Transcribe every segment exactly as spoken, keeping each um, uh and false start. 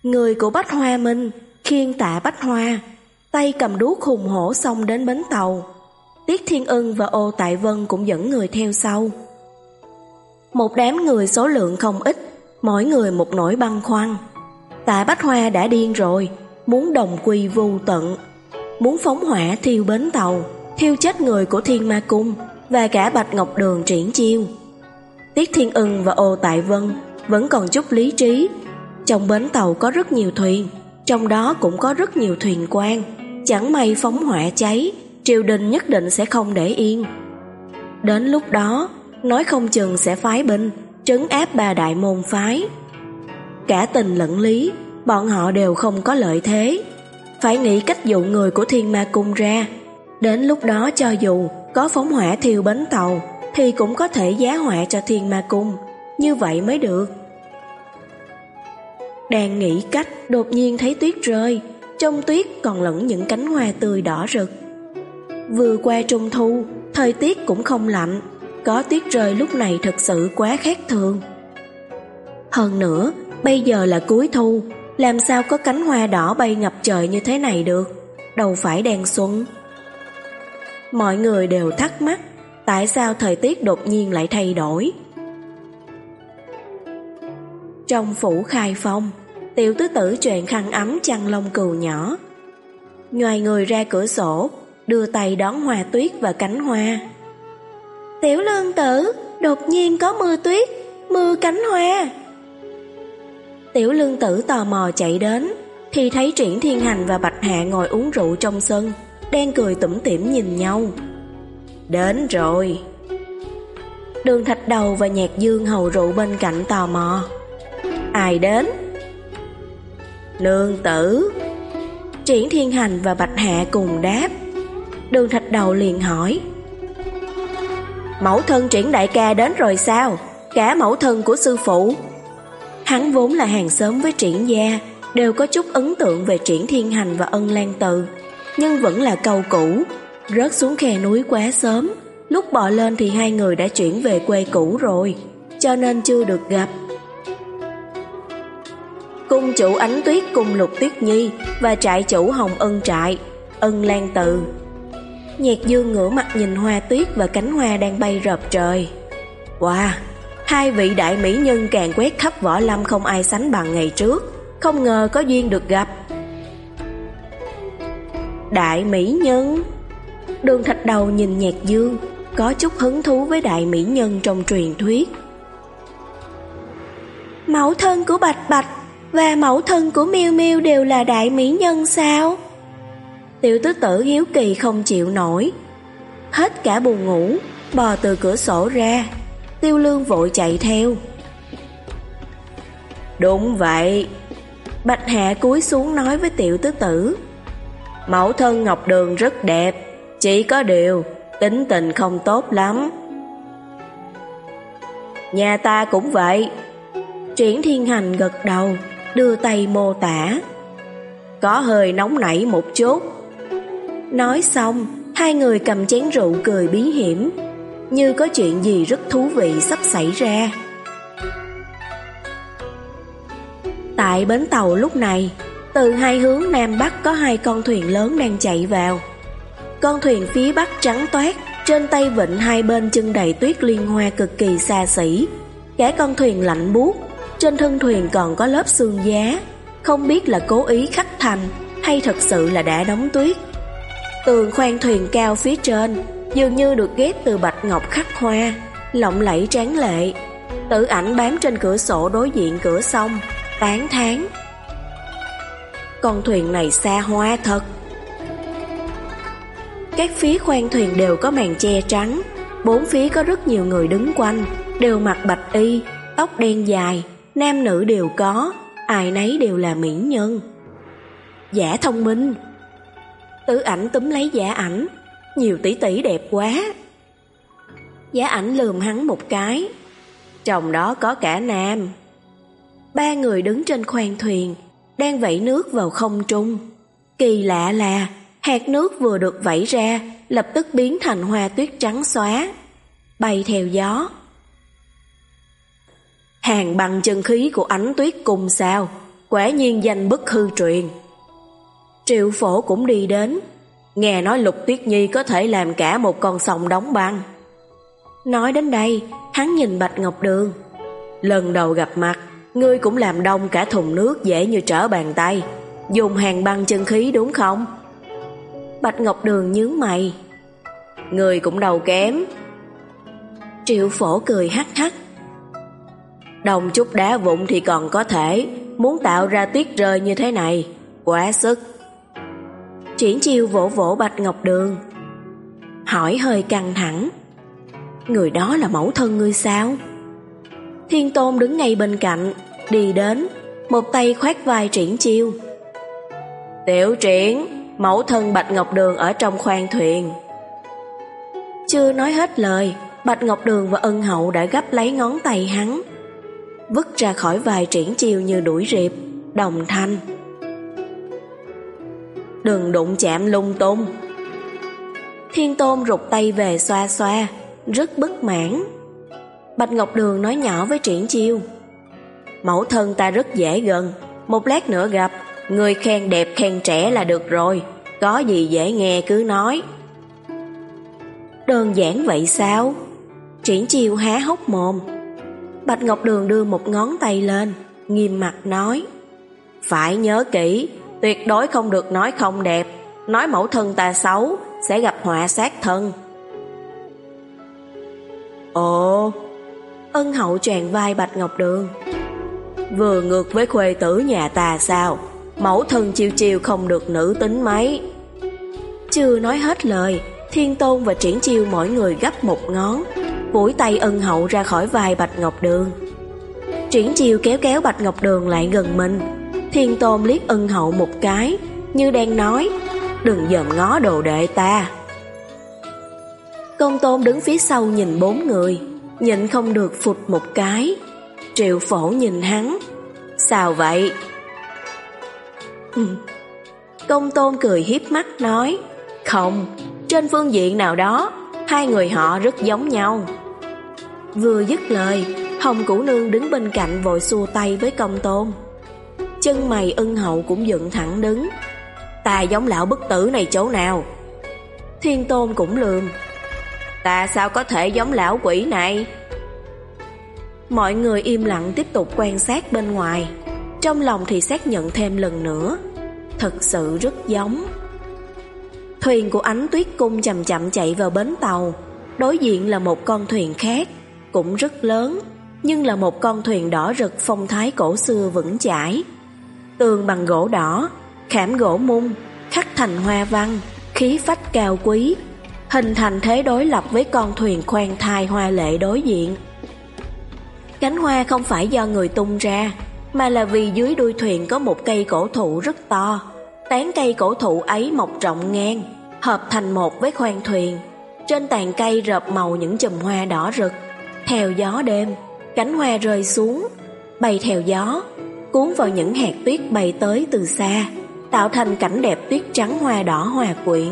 Người của Bách Hoa Minh khiêng Tạ Bách Hoa, tay cầm đuốc hùng hổ xông đến bến tàu. Tiết Thiên Ưng và Ô Tại Vân cũng dẫn người theo sau. Một đám người số lượng không ít, mỗi người một nỗi băn khoăn. Tạ Bách Hoa đã điên rồi, muốn đồng quy vu tận, muốn phóng hỏa thiêu bến tàu, thiêu chết người của Thiên Ma Cung và cả Bạch Ngọc Đường triển chiêu. Tiết Thiên Ưng và Ô Tại Vân vẫn còn chút lý trí. Trong bến tàu có rất nhiều thuyền, trong đó cũng có rất nhiều thuyền quan. Chẳng may phóng hỏa cháy, triều đình nhất định sẽ không để yên. Đến lúc đó, nói không chừng sẽ phái binh trấn áp ba đại môn phái. Cả tình lẫn lý, bọn họ đều không có lợi thế. Phải nghĩ cách dụ người của Thiên Ma Cung ra. Đến lúc đó cho dù có phóng hỏa thiêu bến tàu thì cũng có thể giá họa cho Thiên Ma Cung. Như vậy mới được. Đang nghĩ cách, đột nhiên thấy tuyết rơi. Trong tuyết còn lẫn những cánh hoa tươi đỏ rực. Vừa qua trung thu, thời tiết cũng không lạnh. Có tuyết rơi lúc này thật sự quá khác thường. Hơn nữa, bây giờ là cuối thu, làm sao có cánh hoa đỏ bay ngập trời như thế này được? Đâu phải đang xuân. Mọi người đều thắc mắc, tại sao thời tiết đột nhiên lại thay đổi? Trong phủ Khai Phong, Tiểu tứ tử choàng khăn ấm chăn lông cừu nhỏ, nhoài người ra cửa sổ, đưa tay đón hoa tuyết và cánh hoa. Tiểu lương tử, đột nhiên có mưa tuyết, mưa cánh hoa. Tiểu lương tử tò mò chạy đến, thì thấy Triển Thiên Hành và Bạch Hạ ngồi uống rượu trong sân, đang cười tủm tỉm nhìn nhau. Đến rồi. Đường Thạch Đầu và Nhạc Dương hầu rượu bên cạnh tò mò. Ai đến? Nương tử. Triển Thiên Hành và Bạch Hạ cùng đáp. Đường Thạch Đầu liền hỏi, mẫu thân Triển đại ca đến rồi sao? Cả mẫu thân của sư phụ. Hắn vốn là hàng xóm với Triển gia, đều có chút ấn tượng về Triển Thiên Hành và Ân Lan Từ, nhưng vẫn là câu cũ, rớt xuống khe núi quá sớm. Lúc bò lên thì hai người đã chuyển về quê cũ rồi, cho nên chưa được gặp. Cung chủ Ánh Tuyết cùng Lục Tuyết Nhi và trại chủ Hồng Ân trại, Ân Lan Từ. Nhạc Dương ngửa mặt nhìn hoa tuyết và cánh hoa đang bay rợp trời. Wow, hai vị đại mỹ nhân càng quét khắp võ lâm không ai sánh bằng ngày trước. Không ngờ có duyên được gặp. Đại mỹ nhân? Đường Thạch Đầu nhìn Nhạc Dương, có chút hứng thú với đại mỹ nhân trong truyền thuyết. Mẫu thân của Bạch Bạch và mẫu thân của Miêu Miêu đều là đại mỹ nhân sao? Tiểu tứ tử hiếu kỳ không chịu nổi, hết cả buồn ngủ, bò từ cửa sổ ra. Tiêu Lương vội chạy theo. Đúng vậy. Bạch Hạ cúi xuống nói với tiểu tứ tử, mẫu thân Ngọc Đường rất đẹp, chỉ có điều tính tình không tốt lắm. Nhà ta cũng vậy. Triển Thiên Hành gật đầu, đưa tay mô tả. Có hơi nóng nảy một chút. Nói xong, hai người cầm chén rượu cười bí hiểm, như có chuyện gì rất thú vị sắp xảy ra. Tại bến tàu lúc này, từ hai hướng Nam Bắc có hai con thuyền lớn đang chạy vào. Con thuyền phía Bắc trắng toát, trên tay vịnh hai bên chân đầy tuyết liên hoa cực kỳ xa xỉ. Cả con thuyền lạnh buốt, trên thân thuyền còn có lớp xương giá, không biết là cố ý khắc thành hay thật sự là đã đóng tuyết. Tường khoang thuyền cao phía trên dường như được ghép từ bạch ngọc khắc hoa, lộng lẫy tráng lệ. Tử Ảnh bám trên cửa sổ đối diện cửa sông, tán thán. Con thuyền này xa hoa thật. Các phía khoang thuyền đều có màn che trắng, bốn phía có rất nhiều người đứng quanh, đều mặc bạch y, tóc đen dài, nam nữ đều có, ai nấy đều là mỹ nhân. Giả thông minh. Tử Ảnh túm lấy Giả Ảnh, nhiều tỷ tỷ đẹp quá. Giả Ảnh lườm hắn một cái, trong đó có cả nam. Ba người đứng trên khoang thuyền, đang vẩy nước vào không trung. Kỳ lạ là hạt nước vừa được vẩy ra, lập tức biến thành hoa tuyết trắng xóa, bay theo gió. Hàng bằng chân khí của Ánh Tuyết Cung sao? quả nhiên danh bất hư truyền. Triệu Phổ cũng đi đến, nghe nói Lục Tuyết Nhi có thể làm cả một con sông đóng băng. Nói đến đây, hắn nhìn Bạch Ngọc Đường. Lần đầu gặp mặt, ngươi cũng làm đông cả thùng nước dễ như trở bàn tay, dùng hàng băng chân khí đúng không? Bạch Ngọc Đường nhướng mày. Ngươi cũng đâu kém. Triệu Phổ cười hắc hắc. Đồng chút đá vụn thì còn có thể, muốn tạo ra tuyết rơi như thế này, quá sức. Triển Chiêu vỗ vỗ Bạch Ngọc Đường, hỏi hơi căng thẳng. Người đó là mẫu thân ngươi sao? Thiên Tôn đứng ngay bên cạnh, đi đến, một tay khoát vai Triển Chiêu. Tiểu Triển, mẫu thân Bạch Ngọc Đường ở trong khoang thuyền. Chưa nói hết lời, Bạch Ngọc Đường và Ân Hậu đã gấp lấy ngón tay hắn, vứt ra khỏi vai Triển Chiêu như đuổi riệp, đồng thanh. Đừng đụng chạm lung tung. Thiên Tôn rụt tay về xoa xoa, rất bất mãn. Bạch Ngọc Đường nói nhỏ với Triển Chiêu. Mẫu thân ta rất dễ gần, một lát nữa gặp, người khen đẹp khen trẻ là được rồi, có gì dễ nghe cứ nói. Đơn giản vậy sao? Triển Chiêu há hốc mồm. Bạch Ngọc Đường đưa một ngón tay lên, nghiêm mặt nói. Phải nhớ kỹ, tuyệt đối không được nói không đẹp, nói mẫu thân ta xấu, sẽ gặp họa sát thân. Ồ, Ân Hậu tràn vai Bạch Ngọc Đường. Vừa ngược với khuê tử nhà ta sao? Mẫu thân Chiêu Chiêu không được nữ tính mấy. Chưa nói hết lời, Thiên Tôn và Triển Chiêu mỗi người gấp một ngón, phủi tay Ân Hậu ra khỏi vai Bạch Ngọc Đường. Triển Chiêu kéo kéo Bạch Ngọc Đường lại gần mình. Thiên Tôn liếc Ân Hậu một cái, như đang nói, đừng dòm ngó đồ đệ ta. Công Tôn đứng phía sau nhìn bốn người, nhịn không được phụt một cái. Triệu Phổ nhìn hắn. Sao vậy? Công Tôn cười hiếp mắt nói. Không, trên phương diện nào đó, hai người họ rất giống nhau. Vừa dứt lời, Hồng Cửu Nương đứng bên cạnh vội xua tay với Công Tôn. Chân mày Ân Hậu cũng dựng thẳng đứng. Ta giống lão bất tử này chỗ nào? Thiên Tôn cũng lườm. Ta sao có thể giống lão quỷ này? Mọi người im lặng tiếp tục quan sát bên ngoài, trong lòng thì xác nhận thêm lần nữa, thật sự rất giống. Thuyền của Ánh Tuyết Cung chậm chậm chạy vào bến tàu. Đối diện là một con thuyền khác, cũng rất lớn, nhưng là một con thuyền đỏ rực phong thái cổ xưa vững chãi. Tường bằng gỗ đỏ, khảm gỗ mung, khắc thành hoa văn, khí phách cao quý, hình thành thế đối lập với con thuyền khoan thai hoa lệ đối diện. Cánh hoa không phải do người tung ra, mà là vì dưới đuôi thuyền có một cây cổ thụ rất to. Tán cây cổ thụ ấy mọc rộng ngang, hợp thành một với khoang thuyền. Trên tàn cây rợp màu những chùm hoa đỏ rực. Theo gió đêm, cánh hoa rơi xuống, bay theo gió, cuốn vào những hạt tuyết bay tới từ xa, tạo thành cảnh đẹp tuyết trắng hoa đỏ hòa quyện.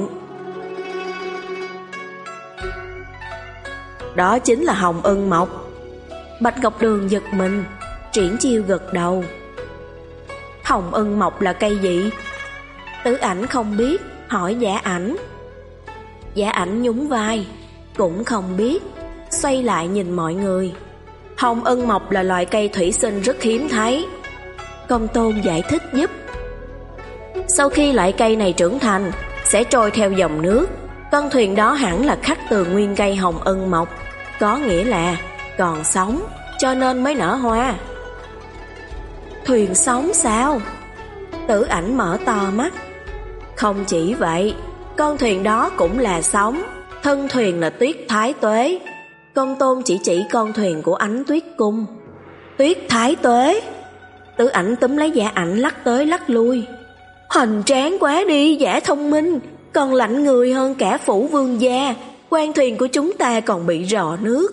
Đó chính là hồng ưng mộc. Bạch Ngọc Đường giật mình. Triển Chiêu gật đầu. Hồng ưng mộc là cây gì? Tử Ảnh không biết, hỏi Giả Ảnh. Giả Ảnh nhún vai, cũng không biết. Xoay lại nhìn mọi người. Hồng ưng mộc là loài cây thủy sinh rất hiếm thấy. Công Tôn giải thích giúp. Sau khi loại cây này trưởng thành, sẽ trôi theo dòng nước. Con thuyền đó hẳn là khắc từ nguyên cây hồng ưng mộc, có nghĩa là còn sống, cho nên mới nở hoa. Thuyền sống sao? Tử Ảnh mở to mắt. Không chỉ vậy, con thuyền đó cũng là sống, thân thuyền là Tuyết Thái Tuế. Công Tôn chỉ chỉ con thuyền của Ánh Tuyết Cung. Tuyết Thái Tuế? Tử Ảnh túm lấy Giả Ảnh lắc tới lắc lui. Hoành tráng quá đi, Giả thông minh, còn lạnh người hơn cả phủ vương gia. Quan thuyền của chúng ta còn bị rò nước.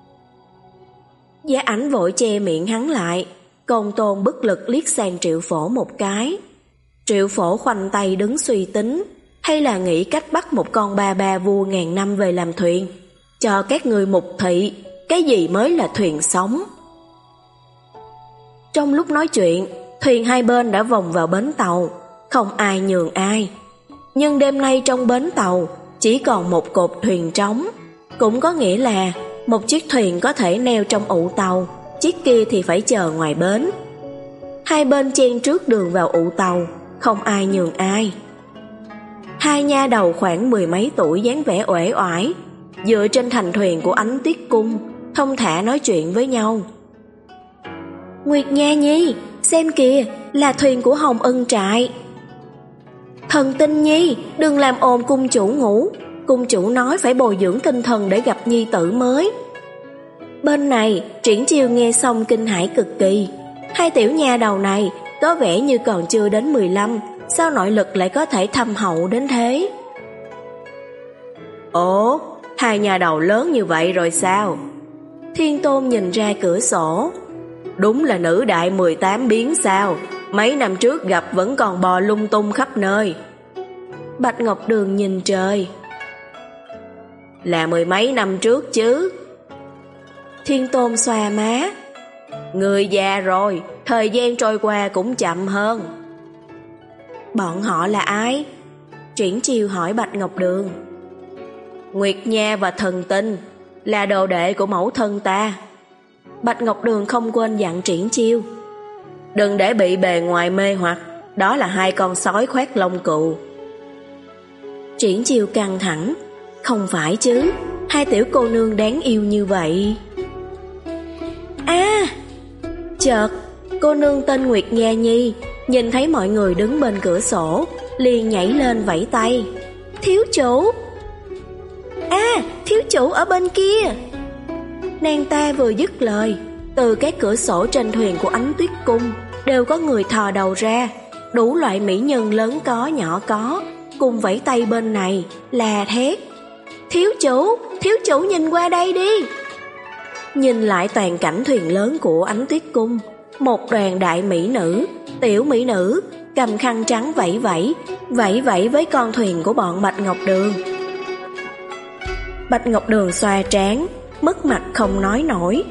Giả Ảnh vội che miệng hắn lại. Công Tôn bất lực liếc sang Triệu Phổ một cái. Triệu Phổ khoanh tay đứng suy tính, hay là nghĩ cách bắt một con ba ba vua ngàn năm về làm thuyền, cho các người mục thị cái gì mới là thuyền sống. Trong lúc nói chuyện, Thuyền hai bên đã vòng vào bến tàu, không ai nhường ai. Nhưng đêm nay trong bến tàu chỉ còn một cột thuyền trống, cũng có nghĩa là một chiếc thuyền có thể neo trong ụ tàu, chiếc kia thì phải chờ ngoài bến. Hai bên chen trước đường vào ụ tàu, không ai nhường ai. Hai nha đầu khoảng mười mấy tuổi dáng vẻ uể oải, dựa trên thành thuyền của Ánh Tuyết Cung, thông thả nói chuyện với nhau. Nguyệt Nha Nhi, xem kìa, là thuyền của Hồng Ân Trại. Thần Tinh Nhi, đừng làm ồn cung chủ ngủ, cung chủ nói phải bồi dưỡng tinh thần để gặp nhi tử mới. Bên này, Triển Chiêu nghe xong kinh hãi cực kỳ. Hai tiểu nha đầu này có vẻ như còn chưa đến mười lăm, sao nội lực lại có thể thâm hậu đến thế? Ồ, hai nhà đầu lớn như vậy rồi sao? Thiên Tôn nhìn ra cửa sổ. Đúng là nữ đại mười tám biến sao? Mấy năm trước gặp vẫn còn bò lung tung khắp nơi. Bạch Ngọc Đường nhìn trời. Là mười mấy năm trước chứ. Thiên Tôn xoa má. Người già rồi, thời gian trôi qua cũng chậm hơn. Bọn họ là ai? Triển Chiêu hỏi Bạch Ngọc Đường. Nguyệt Nha và Thần Tinh, là đồ đệ của mẫu thân ta. Bạch Ngọc Đường không quên dặn Triển Chiêu. Đừng để bị bề ngoài mê hoặc, đó là hai con sói khoét lông cừu. Triển Chiêu căng thẳng. Không phải chứ, hai tiểu cô nương đáng yêu như vậy. À, chợt cô nương tên Nguyệt Nha Nhi nhìn thấy mọi người đứng bên cửa sổ, liền nhảy lên vẫy tay. Thiếu chủ! À, thiếu chủ ở bên kia! Nàng ta vừa dứt lời, từ các cửa sổ trên thuyền của Ánh Tuyết Cung đều có người thò đầu ra, đủ loại mỹ nhân lớn có nhỏ có, cùng vẫy tay bên này, là thét. Thiếu chủ, thiếu chủ nhìn qua đây đi! Nhìn lại toàn cảnh thuyền lớn của Ánh Tuyết Cung, một đoàn đại mỹ nữ, tiểu mỹ nữ, cầm khăn trắng vẫy vẫy, vẫy vẫy với con thuyền của bọn Bạch Ngọc Đường. Bạch Ngọc Đường xoa trán, mất mặt không nói nổi.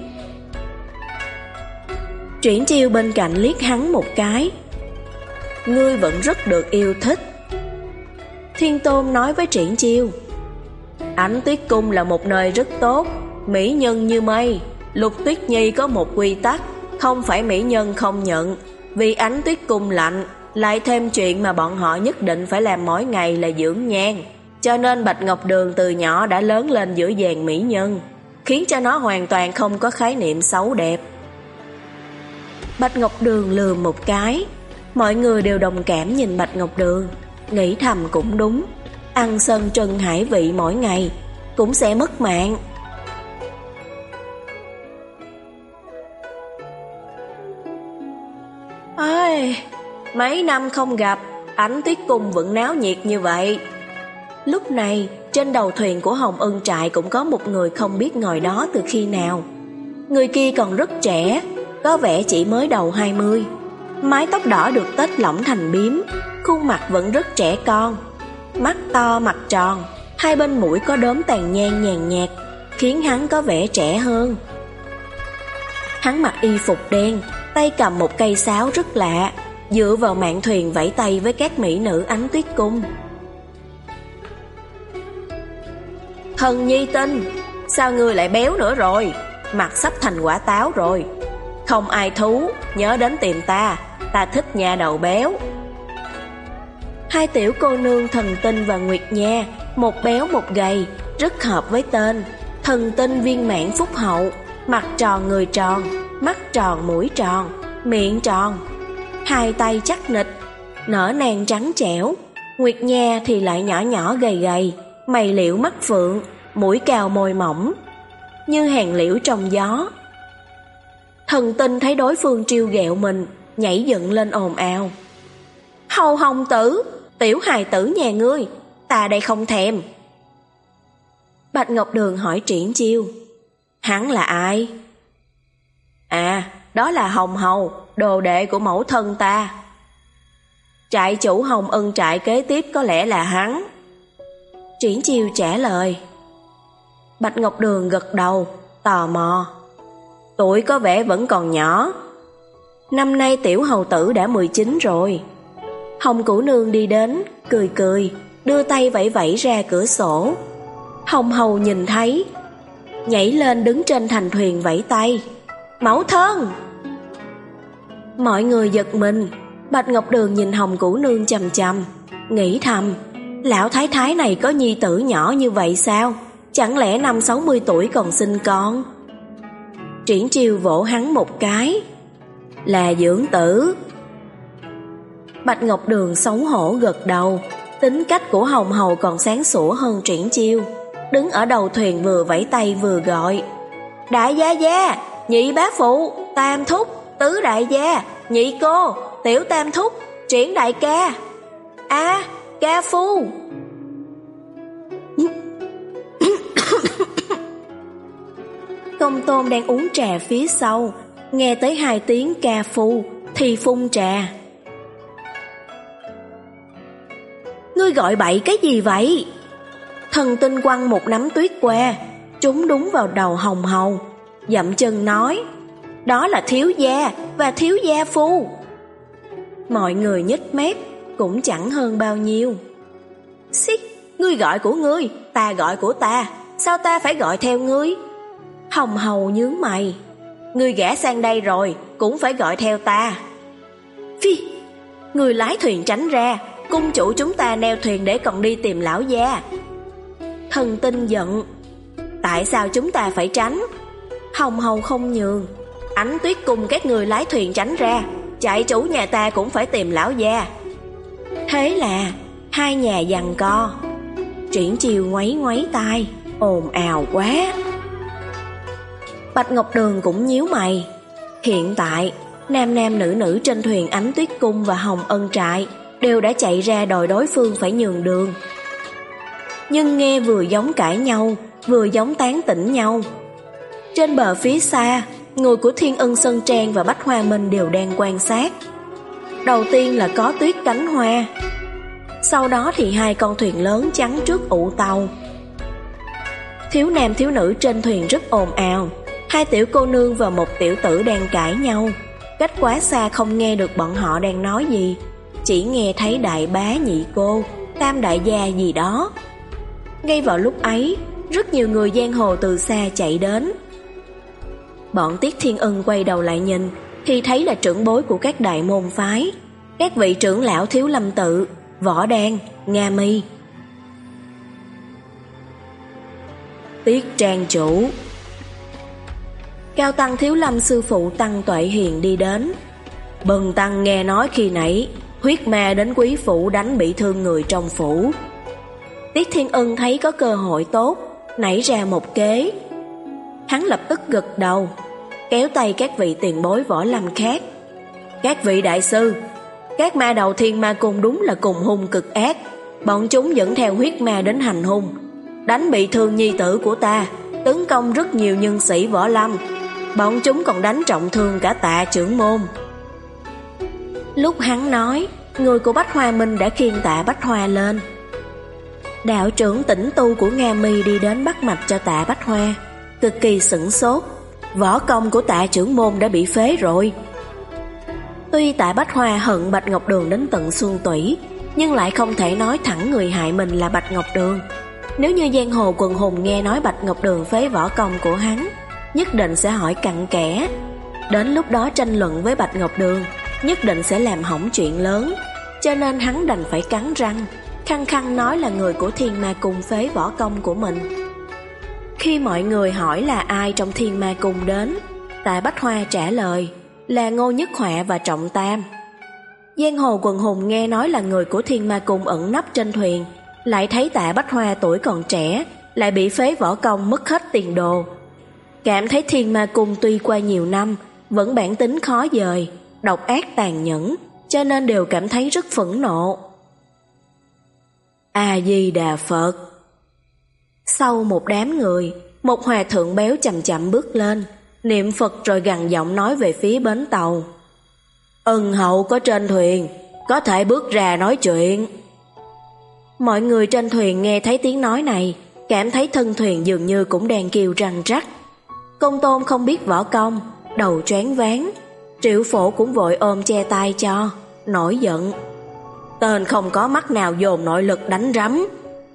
Triển Chiêu bên cạnh liếc hắn một cái. Ngươi vẫn rất được yêu thích. Thiên Tôn nói với Triển Chiêu. Ánh Tuyết Cung là một nơi rất tốt, mỹ nhân như mây. Lục Tuyết Nhi có một quy tắc, không phải mỹ nhân không nhận. Vì Ánh Tuyết Cung lạnh, lại thêm chuyện mà bọn họ nhất định phải làm mỗi ngày là dưỡng nhan, cho nên Bạch Ngọc Đường từ nhỏ đã lớn lên giữa dàn mỹ nhân, khiến cho nó hoàn toàn không có khái niệm xấu đẹp. Bạch Ngọc Đường lườm một cái. Mọi người đều đồng cảm nhìn Bạch Ngọc Đường, nghĩ thầm cũng đúng, ăn sân trần hải vị mỗi ngày cũng sẽ mất mạng. Ôi, mấy năm không gặp, Ánh Tuyết Cung vẫn náo nhiệt như vậy. Lúc này, trên đầu thuyền của Hồng Ân Trại cũng có một người không biết ngồi đó từ khi nào. Người kia còn rất trẻ, có vẻ chỉ mới đầu hai mươi. Mái tóc đỏ được tết lỏng thành bím, khuôn mặt vẫn rất trẻ con. Mắt to, mặt tròn, hai bên mũi có đốm tàn nhang nhàn nhạt, khiến hắn có vẻ trẻ hơn. Hắn mặc y phục đen, tay cầm một cây sáo rất lạ, dựa vào mạn thuyền vẫy tay với các mỹ nữ Ánh Tuyết Cung. Thần Nhi Tinh, sao ngươi lại béo nữa rồi? Mặt sắp thành quả táo rồi. Không ai thú, nhớ đến tìm ta, ta thích nha đầu béo. Hai tiểu cô nương Thần Tinh và Nguyệt Nha, một béo một gầy, rất hợp với tên. Thần Tinh viên mãn phúc hậu, mặt tròn người tròn, mắt tròn mũi tròn, miệng tròn, hai tay chắc nịch, nở nàng trắng trẻo. Nguyệt Nha thì lại nhỏ nhỏ gầy gầy, mày liễu mắt phượng, mũi cao môi mỏng, như hàng liễu trong gió. Thần Tinh thấy đối phương trêu ghẹo mình, nhảy dựng lên ồn ào. Hầu Hồng Tử, tiểu hài tử nhà ngươi, ta đây không thèm. Bạch Ngọc Đường hỏi Triển Chiêu. Hắn là ai? À, đó là Hồng Hầu, đồ đệ của mẫu thân ta. Trại chủ Hồng Ân Trại kế tiếp có lẽ là hắn. Triển Chiêu trả lời. Bạch Ngọc Đường gật đầu, tò mò. Tuổi có vẻ vẫn còn nhỏ. Năm nay tiểu hầu tử đã mười chín rồi. Hồng Cửu Nương đi đến, cười cười, đưa tay vẫy vẫy ra cửa sổ. Hồng Hầu nhìn thấy, nhảy lên đứng trên thành thuyền vẫy tay. Mẫu thân! Mọi người giật mình. Bạch Ngọc Đường nhìn Hồng Cửu Nương chằm chằm, nghĩ thầm, lão thái thái này có nhi tử nhỏ như vậy sao? Chẳng lẽ năm sáu mươi tuổi còn sinh con? Triển Chiêu vỗ hắn một cái. Là dưỡng tử. Bạch Ngọc Đường xấu hổ gật đầu. Tính cách của Hồng Hầu còn sáng sủa hơn Triển Chiêu. Đứng ở đầu thuyền vừa vẫy tay vừa gọi. Đại gia gia, nhị bá phụ, tam thúc, tứ đại gia, nhị cô, tiểu tam thúc, Triển đại ca. A, à, ca phu. Công Tôn đang uống trà phía sau, nghe tới hai tiếng ca phu thì phun trà. Ngươi gọi bậy cái gì vậy? Thần Tinh quăng một nắm tuyết qua, trúng đúng vào đầu Hồng Hầu, dậm chân nói, đó là thiếu gia và thiếu gia phu. Mọi người nhếch mép, cũng chẳng hơn bao nhiêu. Xích, ngươi gọi của ngươi, ta gọi của ta, sao ta phải gọi theo ngươi? Hồng Hầu nhướng mày, ngươi gã sang đây rồi, cũng phải gọi theo ta. Phi, ngươi lái thuyền tránh ra, cung chủ chúng ta neo thuyền để còn đi tìm lão gia. Thần Tinh giận, tại sao chúng ta phải tránh? Hồng Hầu không nhường, Ánh Tuyết cùng các người lái thuyền tránh ra, chạy chủ nhà ta cũng phải tìm lão gia. Thế là hai nhà giằng co. Triển Chiêu ngoáy ngoáy tai, ồn ào quá. Bạch Ngọc Đường cũng nhíu mày. Hiện tại nam nam nữ nữ trên thuyền Ánh Tuyết Cung và Hồng Ân Trại đều đã chạy ra đòi đối phương phải nhường đường. Nhưng nghe vừa giống cãi nhau, vừa giống tán tỉnh nhau. Trên bờ phía xa, người của Thiên Ân Sơn Trang và Bách Hoa Minh đều đang quan sát. Đầu tiên là có Tuyết Cánh Hoa, sau đó thì hai con thuyền lớn chắn trước ụ tàu. Thiếu nam thiếu nữ trên thuyền rất ồn ào. Hai tiểu cô nương và một tiểu tử đang cãi nhau. Cách quá xa không nghe được bọn họ đang nói gì, chỉ nghe thấy đại bá nhị cô, tam đại gia gì đó. Ngay vào lúc ấy, rất nhiều người giang hồ từ xa chạy đến. Bọn Tiết Thiên Ân quay đầu lại nhìn, thì thấy là trưởng bối của các đại môn phái, các vị trưởng lão Thiếu Lâm Tự, Võ Đan, Nga Mi. Tiết Trang chủ. Cao tăng Thiếu Lâm sư phụ Tăng Tuệ Hiền đi đến. Bần tăng nghe nói khi nãy huyết ma đến quý phủ đánh bị thương người trong phủ. Tiết Thiên Ân thấy có cơ hội tốt, nảy ra một kế. Hắn lập tức gật đầu, kéo tay các vị tiền bối võ lâm khác. Các vị đại sư, các ma đầu Thiên Ma Cung đúng là cùng hung cực ác. Bọn chúng dẫn theo huyết ma đến hành hung, đánh bị thương nhi tử của ta, tấn công rất nhiều nhân sĩ võ lâm. Bọn chúng còn đánh trọng thương cả Tạ trưởng môn. Lúc hắn nói, người của Bách Hoa Minh đã khiêng Tạ Bách Hoa lên. Đạo trưởng Tĩnh Tu của Nga Mi đi đến bắt mạch cho Tạ Bách Hoa, cực kỳ sửng sốt. Võ công của Tạ trưởng môn đã bị phế rồi. Tuy Tạ Bách Hoa hận Bạch Ngọc Đường đến tận xương tủy, nhưng lại không thể nói thẳng người hại mình là Bạch Ngọc Đường. Nếu như giang hồ quần hùng nghe nói Bạch Ngọc Đường phế võ công của hắn, nhất định sẽ hỏi cặn kẽ. Đến lúc đó tranh luận với Bạch Ngọc Đường, nhất định sẽ làm hỏng chuyện lớn. Cho nên hắn đành phải cắn răng, khăng khăng nói là người của Thiên Ma Cung phế võ công của mình. Khi mọi người hỏi là ai trong Thiên Ma Cung đến, Tạ Bách Hoa trả lời là Ngô Nhất Họa và Trọng Tam. Giang hồ quần hùng nghe nói là người của Thiên Ma Cung ẩn nấp trên thuyền, lại thấy Tạ Bách Hoa tuổi còn trẻ, lại bị phế võ công mất hết tiền đồ. Cảm thấy Thiên Ma Cung tuy qua nhiều năm, vẫn bản tính khó dời, độc ác tàn nhẫn, cho nên đều cảm thấy rất phẫn nộ. A-di-đà Phật. Sau một đám người, một hòa thượng béo chậm chậm bước lên, niệm Phật rồi gằn giọng nói về phía bến tàu. Ân hậu có trên thuyền, có thể bước ra nói chuyện. Mọi người trên thuyền nghe thấy tiếng nói này, cảm thấy thân thuyền dường như cũng đang kêu răng rắc. Công Tôn không biết võ công, đầu choáng váng, Triệu Phổ cũng vội ôm che tay cho, nổi giận. Tên không có mắt nào dồn nội lực đánh rắm.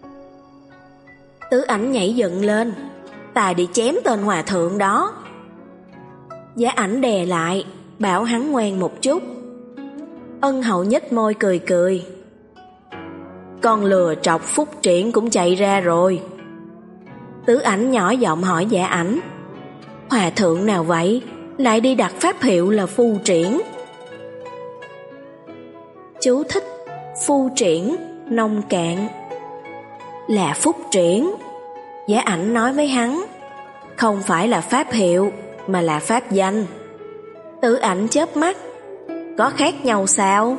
Tứ Ảnh nhảy dựng lên, ta đi chém tên hòa thượng đó. Giá Ảnh đè lại, bảo hắn ngoan một chút. Ân Hậu nhếch môi cười cười. Con lừa trọc Phúc Triển cũng chạy ra rồi. Tứ Ảnh nhỏ giọng hỏi Giá Ảnh, hòa thượng nào vậy, lại đi đặt pháp hiệu là Phu Triển? Chú thích: Phu Triển, nông cạn. Là Phúc Triển. Giá Ảnh nói với hắn, không phải là pháp hiệu, mà là pháp danh. Tứ Ảnh chớp mắt, có khác nhau sao?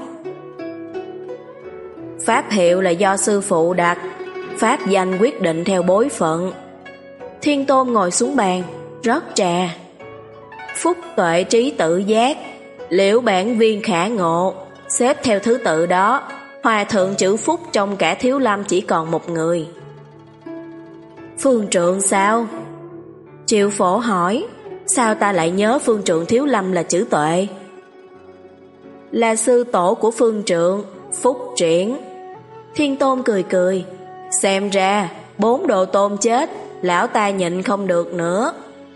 Pháp hiệu là do sư phụ đặt, pháp danh quyết định theo bối phận. Thiên Tôn ngồi xuống bàn, rót trà. Phúc tuệ trí tự giác, liễu bản viên khả ngộ, xếp theo thứ tự đó. Hòa thượng chữ Phúc trong cả Thiếu Lâm chỉ còn một người. Phương Trượng sao? Triệu Phổ hỏi, sao ta lại nhớ Phương Trượng Thiếu Lâm là chữ Tuệ? Là sư tổ của Phương Trượng, Phúc Triển. Thiên Tôn cười cười, xem ra bốn đồ tôn chết, lão ta nhịn không được nữa.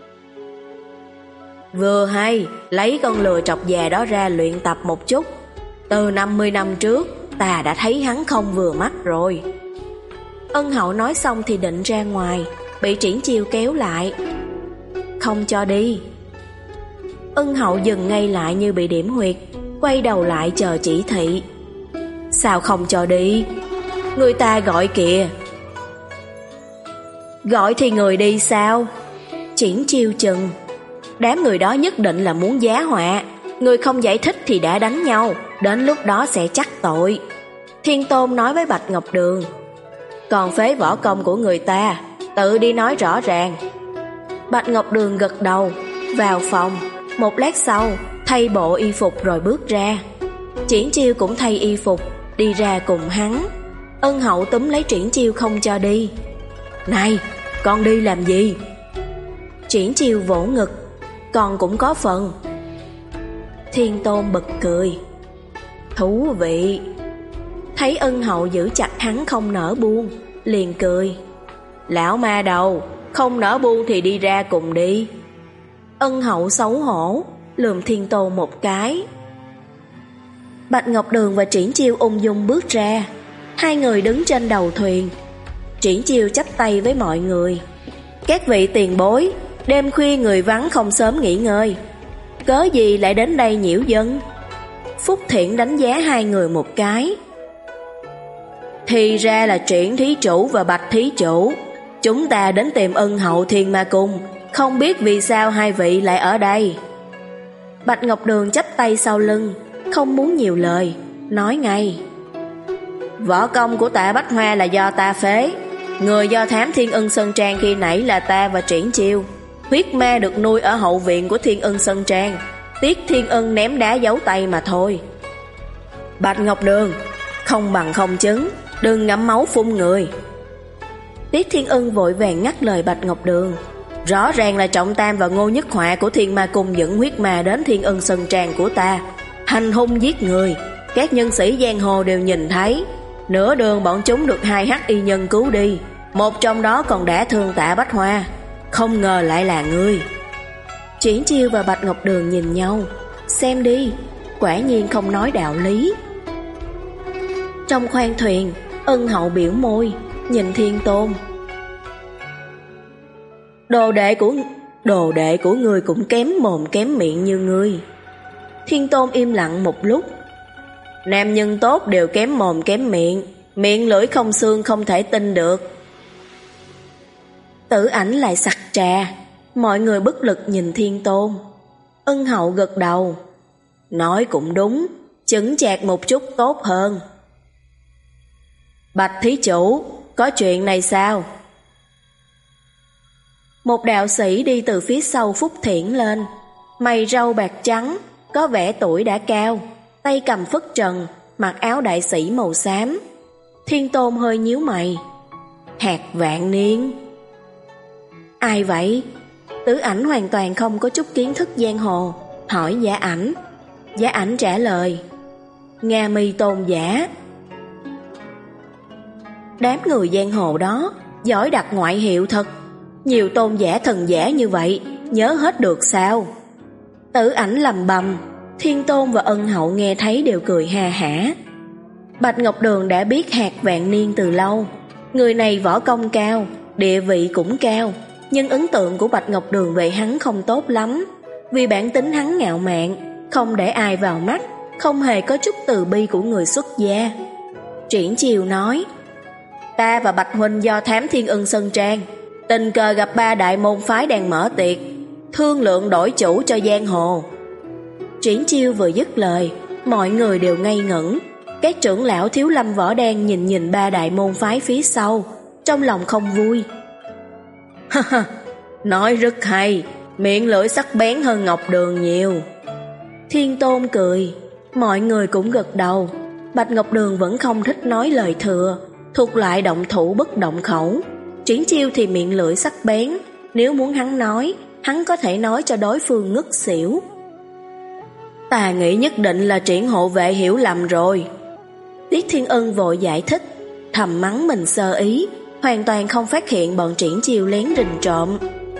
Vừa hay lấy con lừa trọc già đó ra luyện tập một chút. Từ năm mươi năm trước ta đã thấy hắn không vừa mắt rồi. Ân Hậu nói xong thì định ra ngoài, bị Triển Chiêu kéo lại. Không cho đi. Ân Hậu dừng ngay lại như bị điểm huyệt, quay đầu lại chờ chỉ thị. Sao không cho đi? Người ta gọi kìa. Gọi thì người đi sao? Triển Chiêu chừng. Đám người đó nhất định là muốn giá họa. Người không giải thích thì đã đánh nhau, đến lúc đó sẽ chắc tội. Thiên Tôn nói với Bạch Ngọc Đường, còn phế võ công của người ta, tự đi nói rõ ràng. Bạch Ngọc Đường gật đầu, vào phòng. Một lát sau thay bộ y phục rồi bước ra. Triển Chiêu cũng thay y phục, đi ra cùng hắn. Ân Hậu túm lấy Triển Chiêu không cho đi. Này, con đi làm gì? Triển Chiêu vỗ ngực, con cũng có phần. Thiên Tôn bật cười, thú vị. Thấy Ân Hậu giữ chặt hắn không nỡ buông, liền cười, lão ma đầu, không nỡ buông thì đi ra cùng đi. Ân Hậu xấu hổ, lườm Thiên Tôn một cái. Bạch Ngọc Đường và Triển Chiêu ung dung bước ra. Hai người đứng trên đầu thuyền. Triển Chiêu chắp tay với mọi người, các vị tiền bối, đêm khuya người vắng không sớm nghỉ ngơi, cớ gì lại đến đây nhiễu dân? Phúc Thiện đánh giá hai người một cái. Thì ra là Triển thí chủ và Bạch thí chủ. Chúng ta đến tìm Ân Hậu Thiên Ma Cung, không biết vì sao hai vị lại ở đây. Bạch Ngọc Đường chắp tay sau lưng, không muốn nhiều lời, nói ngay. Võ công của Tạ Bách Hoa là do ta phế. Người do thám Thiên Ân Sơn Trang khi nãy là ta và Triển Chiêu. Huyết ma được nuôi ở hậu viện của Thiên Ân Sơn Trang. Tiếc Thiên Ân ném đá giấu tay mà thôi. Bạch Ngọc Đường, không bằng không chứng, đừng ngậm máu phun người. Tiết Thiên Ân vội vàng ngắt lời Bạch Ngọc Đường. Rõ ràng là Trọng Tam và Ngô Nhất Họa của Thiên Ma Cung dẫn huyết ma đến Thiên Ân Sơn Trang của ta, hành hung giết người. Các nhân sĩ giang hồ đều nhìn thấy. Nửa đường bọn chúng được hai hắc y nhân cứu đi, một trong đó còn đã thương Tạ Bách Hoa. Không ngờ lại là ngươi. Triển Chiêu và Bạch Ngọc Đường nhìn nhau, xem đi, quả nhiên không nói đạo lý. Trong khoang thuyền, Ân Hậu biểu môi, nhìn Thiên Tôn. Đồ đệ của đồ đệ của ngươi cũng kém mồm kém miệng như ngươi. Thiên Tôn im lặng một lúc. Nam nhân tốt đều kém mồm kém miệng, miệng lưỡi không xương không thể tin được. Tử Ảnh lại sặc trà. Mọi người bất lực nhìn Thiên Tôn. Ân Hậu gật đầu, nói cũng đúng, chững chạc một chút tốt hơn. Bạch thí chủ, có chuyện này sao? Một đạo sĩ đi từ phía sau Phúc Thiển lên, mày râu bạc trắng, có vẻ tuổi đã cao, tay cầm phất trần, mặc áo đại sĩ màu xám. Thiên Tôn hơi nhíu mày. Hạt Vạn Niên. Ai vậy? Tử Ảnh hoàn toàn không có chút kiến thức giang hồ, hỏi Giả Ảnh. Giả Ảnh trả lời: Nga Mi tôn giả. Đám người giang hồ đó giỏi đặt ngoại hiệu thật. Nhiều tôn giả thần giả như vậy, nhớ hết được sao? Tử Ảnh lầm bầm. Thiên Tôn và Ân Hậu nghe thấy đều cười ha hả. Bạch Ngọc Đường đã biết Hạc Vạn Niên từ lâu. Người này võ công cao, địa vị cũng cao, nhưng ấn tượng của Bạch Ngọc Đường về hắn không tốt lắm. Vì bản tính hắn ngạo mạn, không để ai vào mắt, không hề có chút từ bi của người xuất gia. Triển Chiêu nói: Ta và Bạch Huynh do thám Thiên Ưng Sơn Trang, tình cờ gặp ba đại môn phái đang mở tiệc, thương lượng đổi chủ cho giang hồ. Triển Chiêu vừa dứt lời, mọi người đều ngây ngẩn. Các trưởng lão Thiếu Lâm Võ Đan nhìn nhìn ba đại môn phái phía sau, trong lòng không vui. Ha ha, nói rất hay, miệng lưỡi sắc bén hơn Ngọc Đường nhiều. Thiên Tôn cười, mọi người cũng gật đầu. Bạch Ngọc Đường vẫn không thích nói lời thừa, thuộc lại động thủ bất động khẩu. Triển Chiêu thì miệng lưỡi sắc bén, nếu muốn hắn nói, hắn có thể nói cho đối phương ngất xỉu. Ta nghĩ nhất định là Triển hộ vệ hiểu lầm rồi. Tiết Thiên Ân vội giải thích, thầm mắng mình sơ ý, hoàn toàn không phát hiện bọn Triển Chiêu lén rình trộm.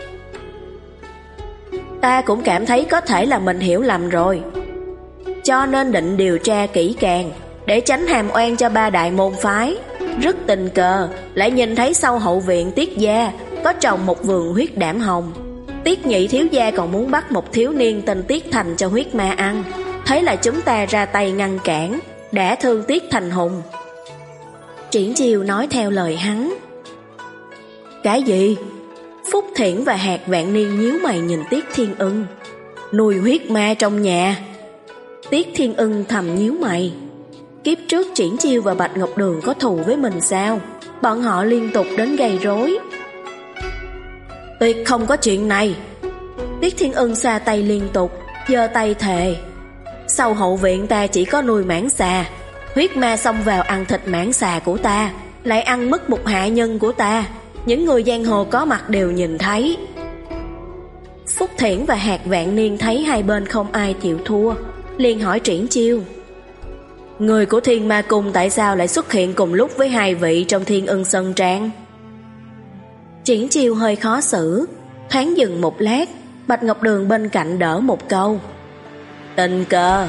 Ta cũng cảm thấy có thể là mình hiểu lầm rồi, cho nên định điều tra kỹ càng, để tránh hàm oan cho ba đại môn phái. Rất tình cờ lại nhìn thấy sau hậu viện Tiết gia có trồng một vườn huyết đảm hồng. Tiết nhị thiếu gia còn muốn bắt một thiếu niên tên Tiết Thành cho huyết ma ăn. Thế là chúng ta ra tay ngăn cản, đã thương Tiết Thành hùng. Triển Chiêu nói theo lời hắn. Cái gì? Phúc Thiển và Hạc Vạn Niên nhíu mày nhìn Tiết Thiên Ưng. Nuôi huyết ma trong nhà? Tiết Thiên Ưng thầm nhíu mày. Kiếp trước Triển Chiêu và Bạch Ngọc Đường có thù với mình sao? Bọn họ liên tục đến gây rối. Tuyệt không có chuyện này. Tiết Thiên Ưng xa tay liên tục, giơ tay thề. Sau hậu viện ta chỉ có nuôi mãng xà, huyết ma xông vào ăn thịt mãng xà của ta, lại ăn mất một hạ nhân của ta. Những người giang hồ có mặt đều nhìn thấy. Phúc Thiển và Hạc Vạn Niên thấy hai bên không ai chịu thua, liền hỏi Triển Chiêu: Người của Thiên Ma Cung tại sao lại xuất hiện cùng lúc với hai vị trong Thiên Ưng Sơn Trang? Triển Chiêu hơi khó xử, thoáng dừng một lát. Bạch Ngọc Đường bên cạnh đỡ một câu: Tình cờ.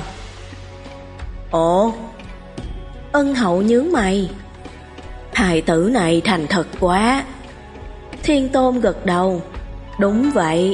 Ồ. Ân Hậu nhướng mày. Hài tử này thành thật quá. Thiên Tôn gật đầu. Đúng vậy.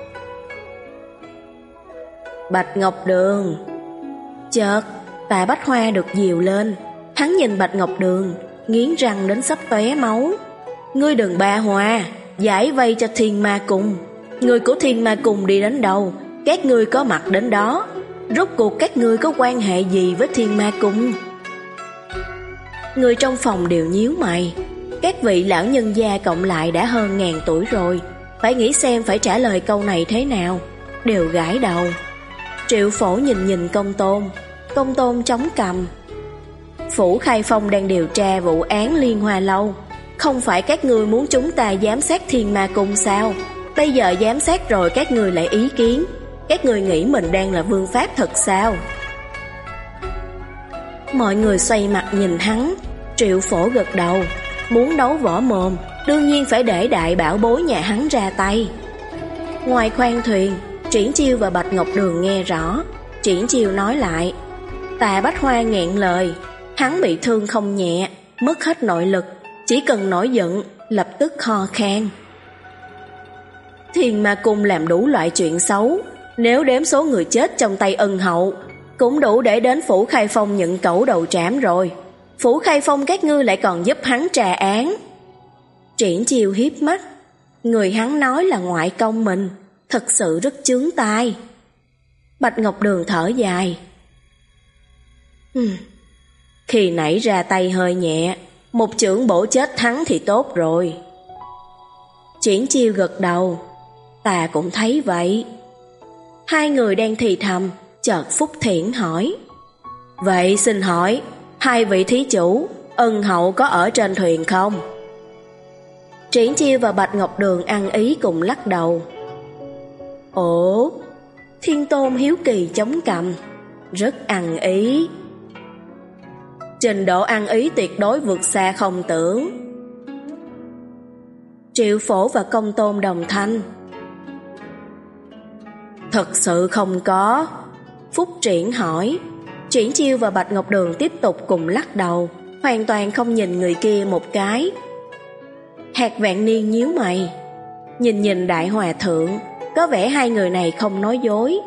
Bạch Ngọc Đường. Chợt Tạ Bách Hoa được dìu lên. Hắn nhìn Bạch Ngọc Đường, nghiến răng đến sắp tóe máu. Ngươi đừng ba hoa, giải vây cho Thiên Ma Cung. Người của Thiên Ma Cung đi đến đâu, các ngươi có mặt đến đó. Rốt cuộc các ngươi có quan hệ gì với Thiên Ma Cung? Người trong phòng đều nhíu mày. Các vị lão nhân gia cộng lại đã hơn ngàn tuổi rồi, phải nghĩ xem phải trả lời câu này thế nào. Đều gãi đầu. Triệu Phổ nhìn nhìn Công Tôn. Công Tôn chống cằm. Phủ Khai Phong đang điều tra vụ án Liên Hoa Lâu. Không phải các ngươi muốn chúng ta giám sát Thiên Ma Cung sao? Bây giờ giám sát rồi các ngươi lại ý kiến. Các ngươi nghĩ mình đang là vương pháp thật sao? Mọi người xoay mặt nhìn hắn. Triệu Phổ gật đầu. Muốn đấu võ mồm, đương nhiên phải để đại bảo bối nhà hắn ra tay. Ngoài khoang thuyền, Triển Chiêu và Bạch Ngọc Đường nghe rõ. Triển Chiêu nói lại. Tạ Bách Hoa nghẹn lời. Hắn bị thương không nhẹ, mất hết nội lực, chỉ cần nổi giận lập tức ho khan. Thiên Ma Cung làm đủ loại chuyện xấu, nếu đếm số người chết trong tay Ân Hậu, cũng đủ để đến Phủ Khai Phong nhận cẩu đầu trảm rồi. Phủ Khai Phong các ngươi lại còn giúp hắn trà án. Triển Chiêu hiếp mắt. Người hắn nói là ngoại công mình, thật sự rất chướng tai. Bạch Ngọc Đường thở dài. Hmm. Khi nãy ra tay hơi nhẹ, một chưởng bổ chết hắn thì tốt rồi. Triển Chiêu gật đầu. Ta cũng thấy vậy. Hai người đang thì thầm, chợt Phúc Thiển hỏi. Vậy xin hỏi, hai vị thí chủ, Ân Hậu có ở trên thuyền không? Triển Chiêu và Bạch Ngọc Đường ăn ý cùng lắc đầu. Ồ. Thiên Tôn hiếu kỳ chống cằm. Rất ăn ý. Trình độ ăn ý tuyệt đối vượt xa không tưởng. Triệu Phổ và Công Tôn đồng thanh. Thật sự không có. Phúc Triển hỏi. Triển Chiêu và Bạch Ngọc Đường tiếp tục cùng lắc đầu, hoàn toàn không nhìn người kia một cái. Hạt Vạn Niên nhíu mày, nhìn nhìn Đại Hòa Thượng, có vẻ hai người này không nói dối.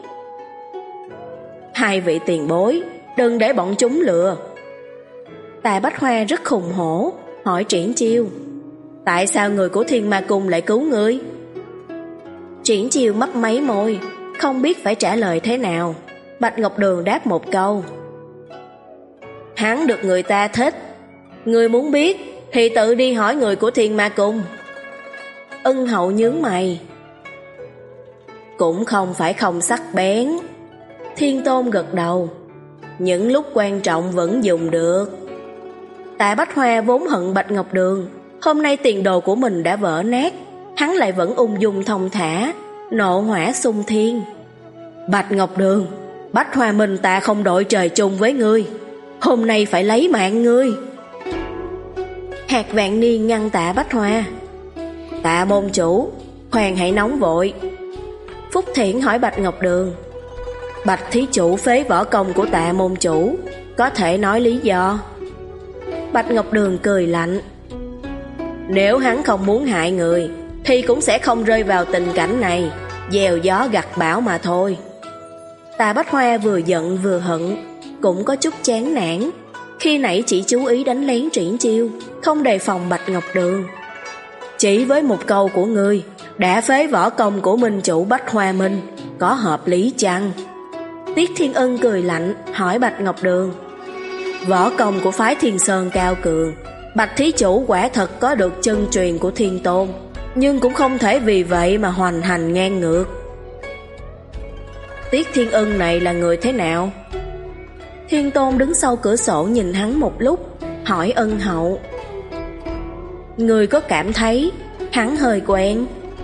Hai vị tiền bối, đừng để bọn chúng lừa. Tạ Bách Hoa rất khùng hổ, hỏi Triển Chiêu. Tại sao người của Thiên Ma Cung lại cứu ngươi? Triển Chiêu mấp máy môi, không biết phải trả lời thế nào. Bạch Ngọc Đường đáp một câu. Hắn được người ta thích. Ngươi muốn biết thì tự đi hỏi người của Thiên Ma Cung. Ân Hậu nhướng mày. Cũng không phải không sắc bén. Thiên Tôn gật đầu. Những lúc quan trọng vẫn dùng được. Tạ Bách Hoa vốn hận Bạch Ngọc Đường, hôm nay tiền đồ của mình đã vỡ nát, hắn lại vẫn ung dung thong thả, nộ hỏa xung thiên. Bạch Ngọc Đường, Bách Hoa Minh ta không đội trời chung với ngươi, hôm nay phải lấy mạng ngươi. Hạt Vạn Niên ngăn Tạ Bách Hoa. Tạ môn chủ, khoan hãy nóng vội. Phúc Thiển hỏi Bạch Ngọc Đường. Bạch thí chủ phế võ công của Tạ môn chủ, có thể nói lý do? Bạch Ngọc Đường cười lạnh. Nếu hắn không muốn hại người thì cũng sẽ không rơi vào tình cảnh này, gieo gió gặt bão mà thôi. Tạ Bách Hoa vừa giận vừa hận, cũng có chút chán nản. Khi nãy chỉ chú ý đánh lén Triển Chiêu, không đề phòng Bạch Ngọc Đường. Chỉ với một câu của ngươi đã phế võ công của minh chủ Bách Hoa Minh, có hợp lý chăng? Tiết Thiên Ân cười lạnh hỏi Bạch Ngọc Đường. Võ công của phái Thiên Sơn cao cường, Bạch thí chủ quả thật có được chân truyền của Thiên Tôn, nhưng cũng không thể vì vậy mà hoành hành ngang ngược. Tiết Thiên Ân này là người thế nào? Thiên Tôn đứng sau cửa sổ nhìn hắn một lúc, hỏi Ân Hậu. Người có cảm thấy hắn hơi quen?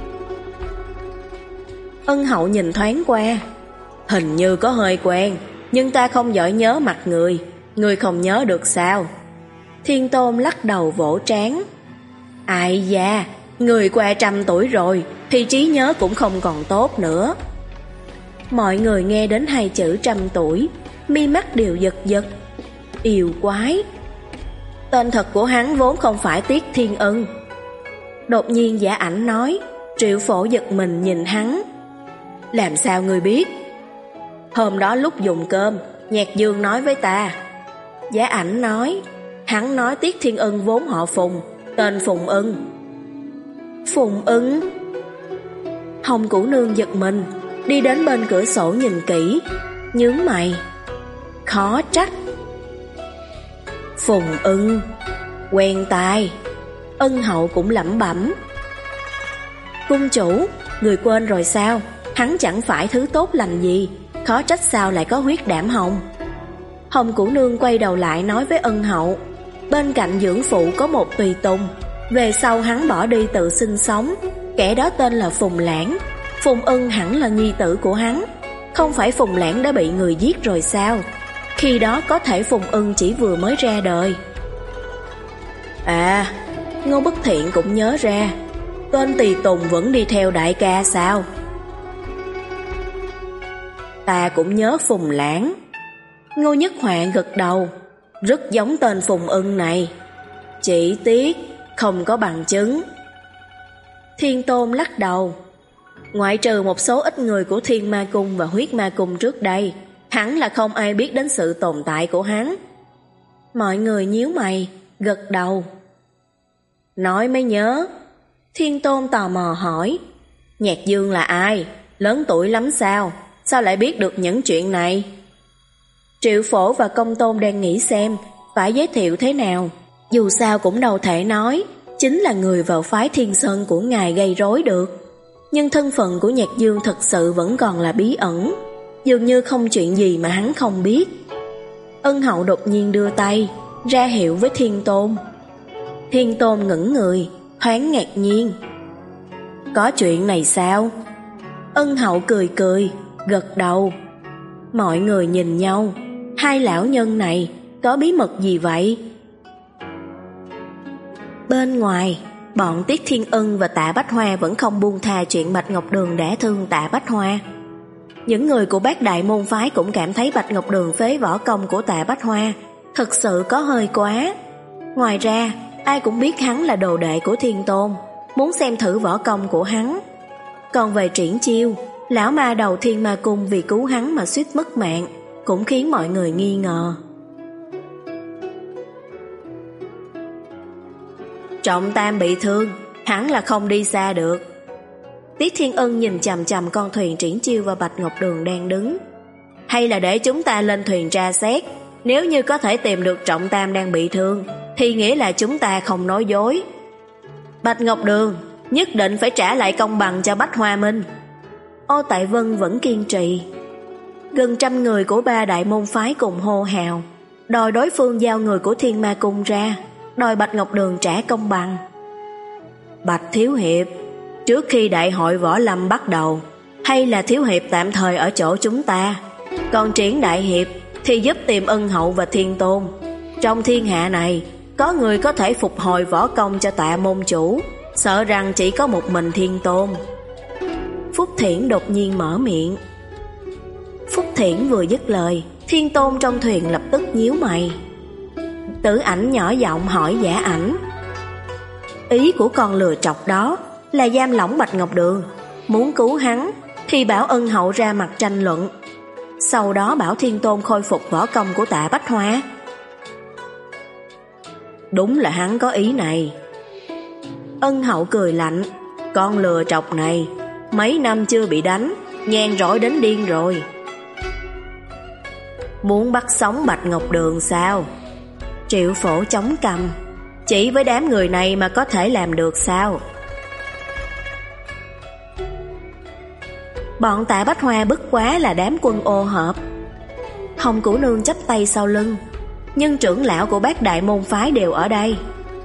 Ân Hậu nhìn thoáng qua. Hình như có hơi quen, nhưng ta không giỏi nhớ mặt người. Người không nhớ được sao? Thiên Tôn lắc đầu vỗ trán. Ai da, người qua trăm tuổi rồi thì trí nhớ cũng không còn tốt nữa. Mọi người nghe đến hai chữ trăm tuổi, mi mắt đều giật giật. Yêu quái. Tên thật của hắn vốn không phải Tiết Thiên Ân. Đột nhiên Giả Ảnh nói. Triệu Phổ giật mình nhìn hắn. Làm sao ngươi biết? Hôm đó lúc dùng cơm, Nhạc Dương nói với ta. Giả Ảnh nói. Hắn nói Tiết Thiên Ân vốn họ Phùng, tên Phùng Ưng. Phùng Ưng? Hồng Cửu Nương giật mình, đi đến bên cửa sổ nhìn kỹ, nhướng mày. Khó trách. Phùng Ưng, quen tai. Ân Hậu cũng lẩm bẩm. Cung chủ, người quên rồi sao? Hắn chẳng phải thứ tốt lành gì, khó trách sao lại có huyết đảm hồng. Hồng Cửu Nương quay đầu lại nói với Ân Hậu. Bên cạnh dưỡng phụ có một tùy tùng, về sau hắn bỏ đi tự sinh sống. Kẻ đó tên là Phùng Lãng. Phùng Ưng hẳn là nhi tử của hắn. Không phải Phùng Lãng đã bị người giết rồi sao? Khi đó có thể Phùng Ưng chỉ vừa mới ra đời. À, Ngô Bất Thiện cũng nhớ ra. Tên tùy tùng vẫn đi theo đại ca sao? Ta cũng nhớ Phùng Lãng. Ngô Nhất Họa gật đầu. Rất giống tên Phùng Ưng này. Chỉ tiếc không có bằng chứng. Thiên Tôn lắc đầu. Ngoại trừ một số ít người của Thiên Ma Cung và Huyết Ma Cung trước đây, hẳn là không ai biết đến sự tồn tại của hắn. Mọi người nhíu mày, gật đầu. Nói mới nhớ. Thiên Tôn tò mò hỏi. Nhạc Dương là ai? Lớn tuổi lắm sao? Sao lại biết được những chuyện này? Triệu Phổ và Công Tôn đang nghĩ xem phải giới thiệu thế nào. Dù sao cũng đâu thể nói chính là người vào phái Thiên Sơn của ngài gây rối được. Nhưng thân phận của Nhạc Dương thật sự vẫn còn là bí ẩn, dường như không chuyện gì mà hắn không biết. Ân Hậu đột nhiên đưa tay ra hiệu với Thiên Tôn. Thiên Tôn ngẩn người, thoáng ngạc nhiên. Có chuyện này sao? Ân Hậu cười cười, gật đầu. Mọi người nhìn nhau, hai lão nhân này có bí mật gì vậy? Bên ngoài, bọn Tiết Thiên Ân và Tạ Bách Hoa vẫn không buông tha chuyện Bạch Ngọc Đường đã thương Tạ Bách Hoa. Những người của Bát Đại môn phái cũng cảm thấy Bạch Ngọc Đường phế võ công của Tạ Bách Hoa thực sự có hơi quá. Ngoài ra, ai cũng biết hắn là đồ đệ của Thiên Tôn, muốn xem thử võ công của hắn. Còn về Triển Chiêu, lão ma đầu Thiên Ma Cung vì cứu hắn mà suýt mất mạng, cũng khiến mọi người nghi ngờ. Trọng Tam bị thương, hắn là không đi xa được. Tiết Thiên Ân nhìn chằm chằm con thuyền Triển Chiêu và Bạch Ngọc Đường đang đứng. Hay là để chúng ta lên thuyền tra xét, nếu như có thể tìm được Trọng Tam đang bị thương, thì nghĩa là chúng ta không nói dối. Bạch Ngọc Đường, nhất định phải trả lại công bằng cho Bách Hoa Minh. Ô Tại Vân vẫn kiên trì. Gần trăm người của ba đại môn phái cùng hô hào, đòi đối phương giao người của Thiên Ma Cung ra, đòi Bạch Ngọc Đường trả công bằng. Bạch Thiếu Hiệp, trước khi đại hội võ lâm bắt đầu, hay là Thiếu Hiệp tạm thời ở chỗ chúng ta, còn Triển Đại Hiệp thì giúp tìm Ân Hậu và Thiên Tôn. Trong thiên hạ này, có người có thể phục hồi võ công cho Tạ môn chủ, sợ rằng chỉ có một mình Thiên Tôn. Phúc Thiển đột nhiên mở miệng. Phúc Thiển vừa dứt lời, Thiên Tôn trong thuyền lập tức nhíu mày. Tử Ảnh nhỏ giọng hỏi Giả Ảnh. Ý của con lừa trọc đó là giam lỏng Bạch Ngọc Đường, muốn cứu hắn thì bảo Ân Hậu ra mặt tranh luận, sau đó bảo Thiên Tôn khôi phục võ công của Tạ Bách Hoa. Đúng là hắn có ý này. Ân Hậu cười lạnh. Con lừa trọc này mấy năm chưa bị đánh, nhan rỗi đến điên rồi. Muốn bắt sống Bạch Ngọc Đường sao? Triệu Phổ chống cằm. Chỉ với đám người này mà có thể làm được sao? Bọn Tạ Bách Hoa bất quá là đám quân ô hợp. Hồng Cửu Nương chắp tay sau lưng, nhưng trưởng lão của Bát Đại môn phái đều ở đây.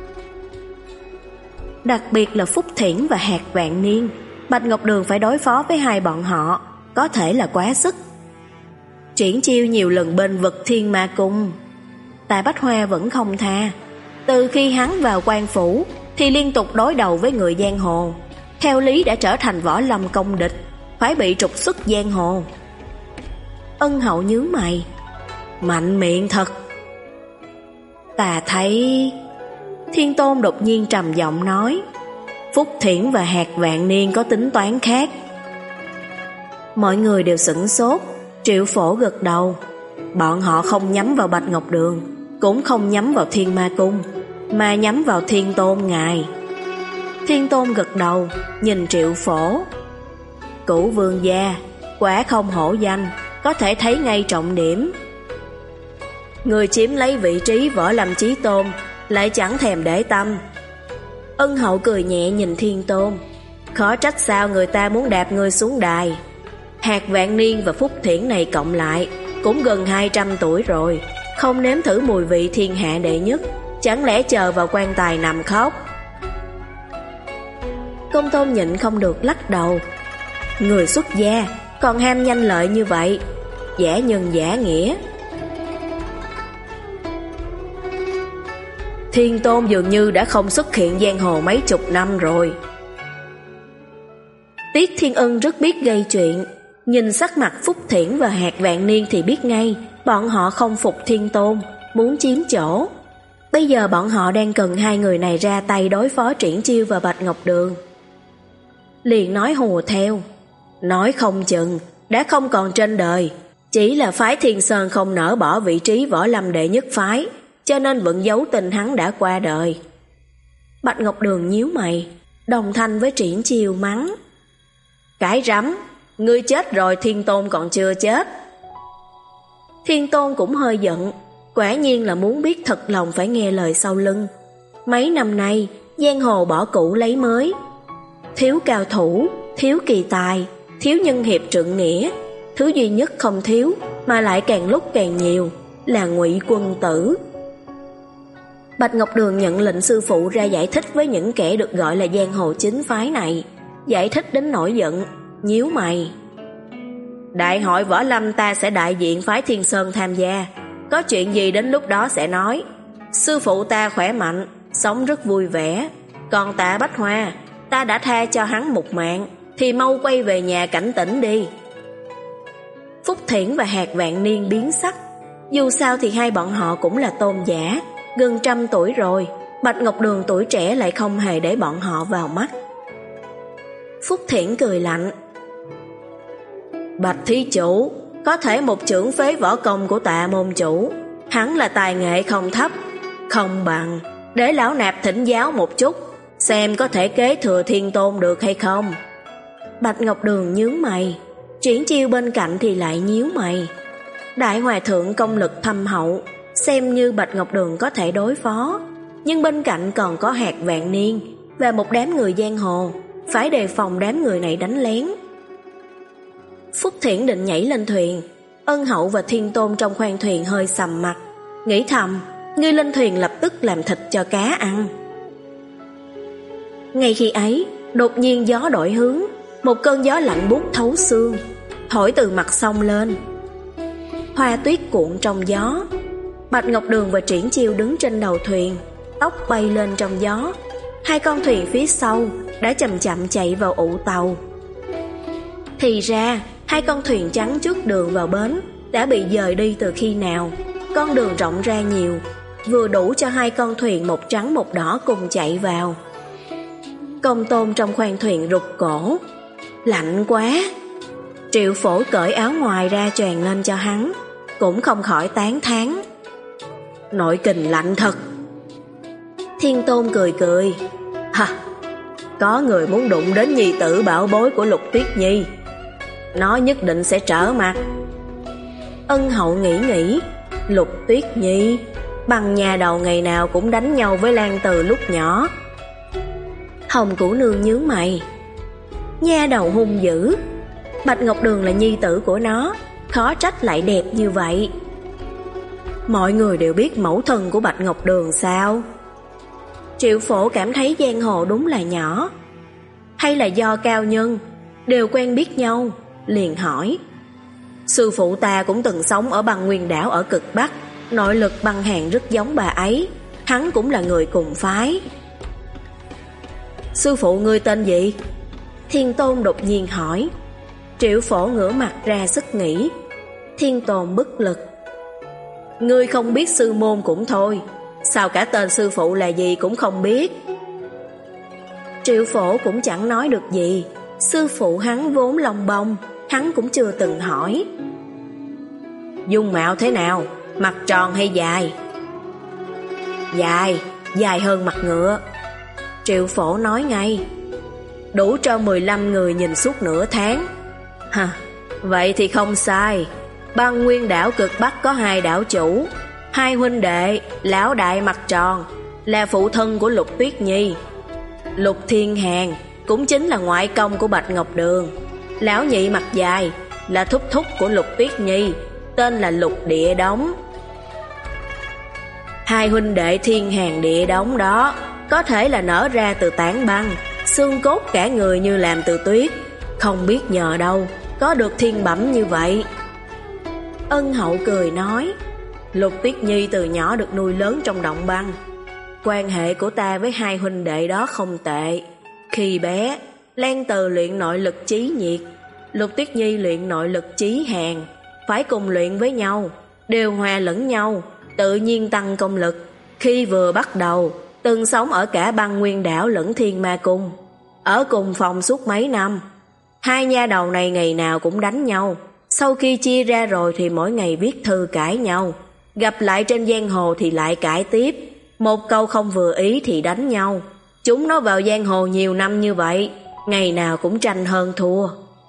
Đặc biệt là Phúc Thiển và Hạc Vạn Niên, Bạch Ngọc Đường phải đối phó với hai bọn họ có thể là quá sức. Triển Chiêu nhiều lần bên vực Thiên Ma Cung, Tạ Bách Hoa vẫn không tha. Từ khi hắn vào quan phủ thì liên tục đối đầu với người giang hồ, theo lý đã trở thành võ lâm công địch, phải bị trục xuất giang hồ. Ân Hậu nhướng mày. Mạnh miệng thật. Ta thấy... Thiên Tôn đột nhiên trầm giọng nói. Phúc Thiển và Hạc Vạn Niên có tính toán khác. Mọi người đều sửng sốt. Triệu Phổ gật đầu. Bọn họ không nhắm vào Bạch Ngọc Đường, cũng không nhắm vào Thiên Ma Cung, mà nhắm vào Thiên Tôn ngài. Thiên Tôn gật đầu, nhìn Triệu Phổ. Cửu vương gia, quả không hổ danh, có thể thấy ngay trọng điểm. Người chiếm lấy vị trí võ lâm chí tôn, lại chẳng thèm để tâm. Ân Hậu cười nhẹ nhìn Thiên Tôn. Khó trách sao người ta muốn đạp ngươi xuống đài. Hạc Vạn Niên và Phúc Thiển này cộng lại cũng gần hai trăm tuổi rồi, không nếm thử mùi vị thiên hạ đệ nhất, chẳng lẽ chờ vào quan tài nằm khóc? Công Tôn nhịn không được lắc đầu. Người xuất gia còn ham nhanh lợi như vậy, giả nhân giả nghĩa. Thiên Tôn dường như đã không xuất hiện giang hồ mấy chục năm rồi. Tiết Thiên Ân rất biết gây chuyện, nhìn sắc mặt Phúc Thiển và Hạc Vạn Niên thì biết ngay bọn họ không phục Thiên Tôn, muốn chiếm chỗ. Bây giờ bọn họ đang cần hai người này ra tay đối phó Triển Chiêu và Bạch Ngọc Đường. Liền nói hùa theo. Nói không chừng đã không còn trên đời, chỉ là phái Thiên Sơn không nỡ bỏ vị trí võ lâm đệ nhất phái, cho nên vẫn giấu tình hắn đã qua đời. Bạch Ngọc Đường nhíu mày, đồng thanh với Triển Chiêu mắng. Cái rắm, ngươi chết rồi Thiên Tôn còn chưa chết. Thiên Tôn cũng hơi giận, quả nhiên là muốn biết thật lòng phải nghe lời sau lưng. Mấy năm nay, giang hồ bỏ cũ lấy mới. Thiếu cao thủ, thiếu kỳ tài, thiếu nhân hiệp trượng nghĩa. Thứ duy nhất không thiếu, mà lại càng lúc càng nhiều, là Ngụy Quân Tử. Bạch Ngọc Đường nhận lệnh sư phụ ra giải thích với những kẻ được gọi là giang hồ chính phái này. Giải thích đến nổi giận, nhíu mày. Đại hội võ lâm ta sẽ đại diện phái Thiên Sơn tham gia, có chuyện gì đến lúc đó sẽ nói. Sư phụ ta khỏe mạnh, sống rất vui vẻ. Còn Tạ Bách Hoa, ta đã tha cho hắn một mạng, thì mau quay về nhà cảnh tỉnh đi. Phúc Thiển và Hạc Vạn Niên biến sắc. Dù sao thì hai bọn họ cũng là tôn giả, gần trăm tuổi rồi. Bạch Ngọc Đường tuổi trẻ lại không hề để bọn họ vào mắt. Phúc Thiển cười lạnh. Bạch thí chủ, có thể một chưởng phế võ công của Tạ môn chủ, hắn là tài nghệ không thấp, không bằng để lão nạp thỉnh giáo một chút, xem có thể kế thừa Thiên Tôn được hay không. Bạch Ngọc Đường nhướng mày, Triển Chiêu bên cạnh thì lại nhíu mày. Đại hòa thượng công lực thâm hậu, xem như Bạch Ngọc Đường có thể đối phó, nhưng bên cạnh còn có Hạc Vạn Niên và một đám người giang hồ, phải đề phòng đám người này đánh lén. Phúc Thiển định nhảy lên thuyền, Ân Hậu và Thiên Tôn trong khoang thuyền hơi sầm mặt, nghĩ thầm, ngươi lên thuyền lập tức làm thịt cho cá ăn. Ngay khi ấy, đột nhiên gió đổi hướng, một cơn gió lạnh buốt thấu xương, thổi từ mặt sông lên. Hoa tuyết cuộn trong gió. Bạch Ngọc Đường và Triển Chiêu đứng trên đầu thuyền, tóc bay lên trong gió. Hai con thuyền phía sau đã chậm chậm chạy vào ụ tàu. Thì ra, hai con thuyền trắng trước đường vào bến đã bị dời đi từ khi nào. Con đường rộng ra nhiều, vừa đủ cho hai con thuyền một trắng một đỏ cùng chạy vào. Công Tôn trong khoang thuyền rụt cổ. Lạnh quá. Triệu Phổ cởi áo ngoài ra choàng lên cho hắn, cũng không khỏi tán thán. Nội kình lạnh thật. Thiên Tôn cười cười. Hả, có người muốn đụng đến nhi tử bảo bối của Lục Tuyết Nhi, nó nhất định sẽ trở mặt. Ân Hậu nghĩ nghĩ. Lục Tuyết Nhi, bằng nhà đầu ngày nào cũng đánh nhau với Lan Từ lúc nhỏ. Hồng Cửu Nương nhướng mày. Nha đầu hung dữ. Bạch Ngọc Đường là nhi tử của nó, khó trách lại đẹp như vậy. Mọi người đều biết mẫu thân của Bạch Ngọc Đường sao? Triệu Phổ cảm thấy giang hồ đúng là nhỏ. Hay là do cao nhân đều quen biết nhau, liền hỏi. Sư phụ ta cũng từng sống ở băng nguyên đảo ở cực Bắc, nội lực băng hàn rất giống bà ấy, hắn cũng là người cùng phái. Sư phụ ngươi tên gì? Thiên Tôn đột nhiên hỏi. Triệu Phổ ngửa mặt ra sức nghĩ. Thiên Tôn bất lực. Ngươi không biết sư môn cũng thôi, sao cả tên sư phụ là gì cũng không biết? Triệu Phổ cũng chẳng nói được gì. Sư phụ hắn vốn lòng bông, hắn cũng chưa từng hỏi. Dung mạo thế nào, mặt tròn hay dài? Dài, dài hơn mặt ngựa. Triệu Phổ nói ngay. Đủ cho mười lăm người nhìn suốt nửa tháng. Hả, vậy thì không sai. Băng nguyên đảo cực Bắc có hai đảo chủ, hai huynh đệ, lão đại mặt tròn là phụ thân của Lục Tuyết Nhi. Lục Thiên Hàn cũng chính là ngoại công của Bạch Ngọc Đường. Lão nhị mặt dài là thúc thúc của Lục Tuyết Nhi, tên là Lục Địa Đống. Hai huynh đệ Thiên Hàn Địa Đống đó có thể là nở ra từ tảng băng, xương cốt cả người như làm từ tuyết, không biết nhờ đâu có được thiên bẩm như vậy. Ân Hậu cười nói. Lục Tuyết Nhi từ nhỏ được nuôi lớn trong động băng. Quan hệ của ta với hai huynh đệ đó không tệ. Khi bé, Lan Từ luyện nội lực chí nhiệt, Lục Tuyết Nhi luyện nội lực chí hàn, phải cùng luyện với nhau, đều hòa lẫn nhau, tự nhiên tăng công lực. Khi vừa bắt đầu, từng sống ở cả băng nguyên đảo lẫn thiên ma cung, ở cùng phòng suốt mấy năm. Hai nha đầu này ngày nào cũng đánh nhau, sau khi chia ra rồi thì mỗi ngày viết thư cãi nhau, gặp lại trên giang hồ thì lại cãi tiếp, một câu không vừa ý thì đánh nhau. Chúng nó vào giang hồ nhiều năm như vậy, ngày nào cũng tranh hơn thua.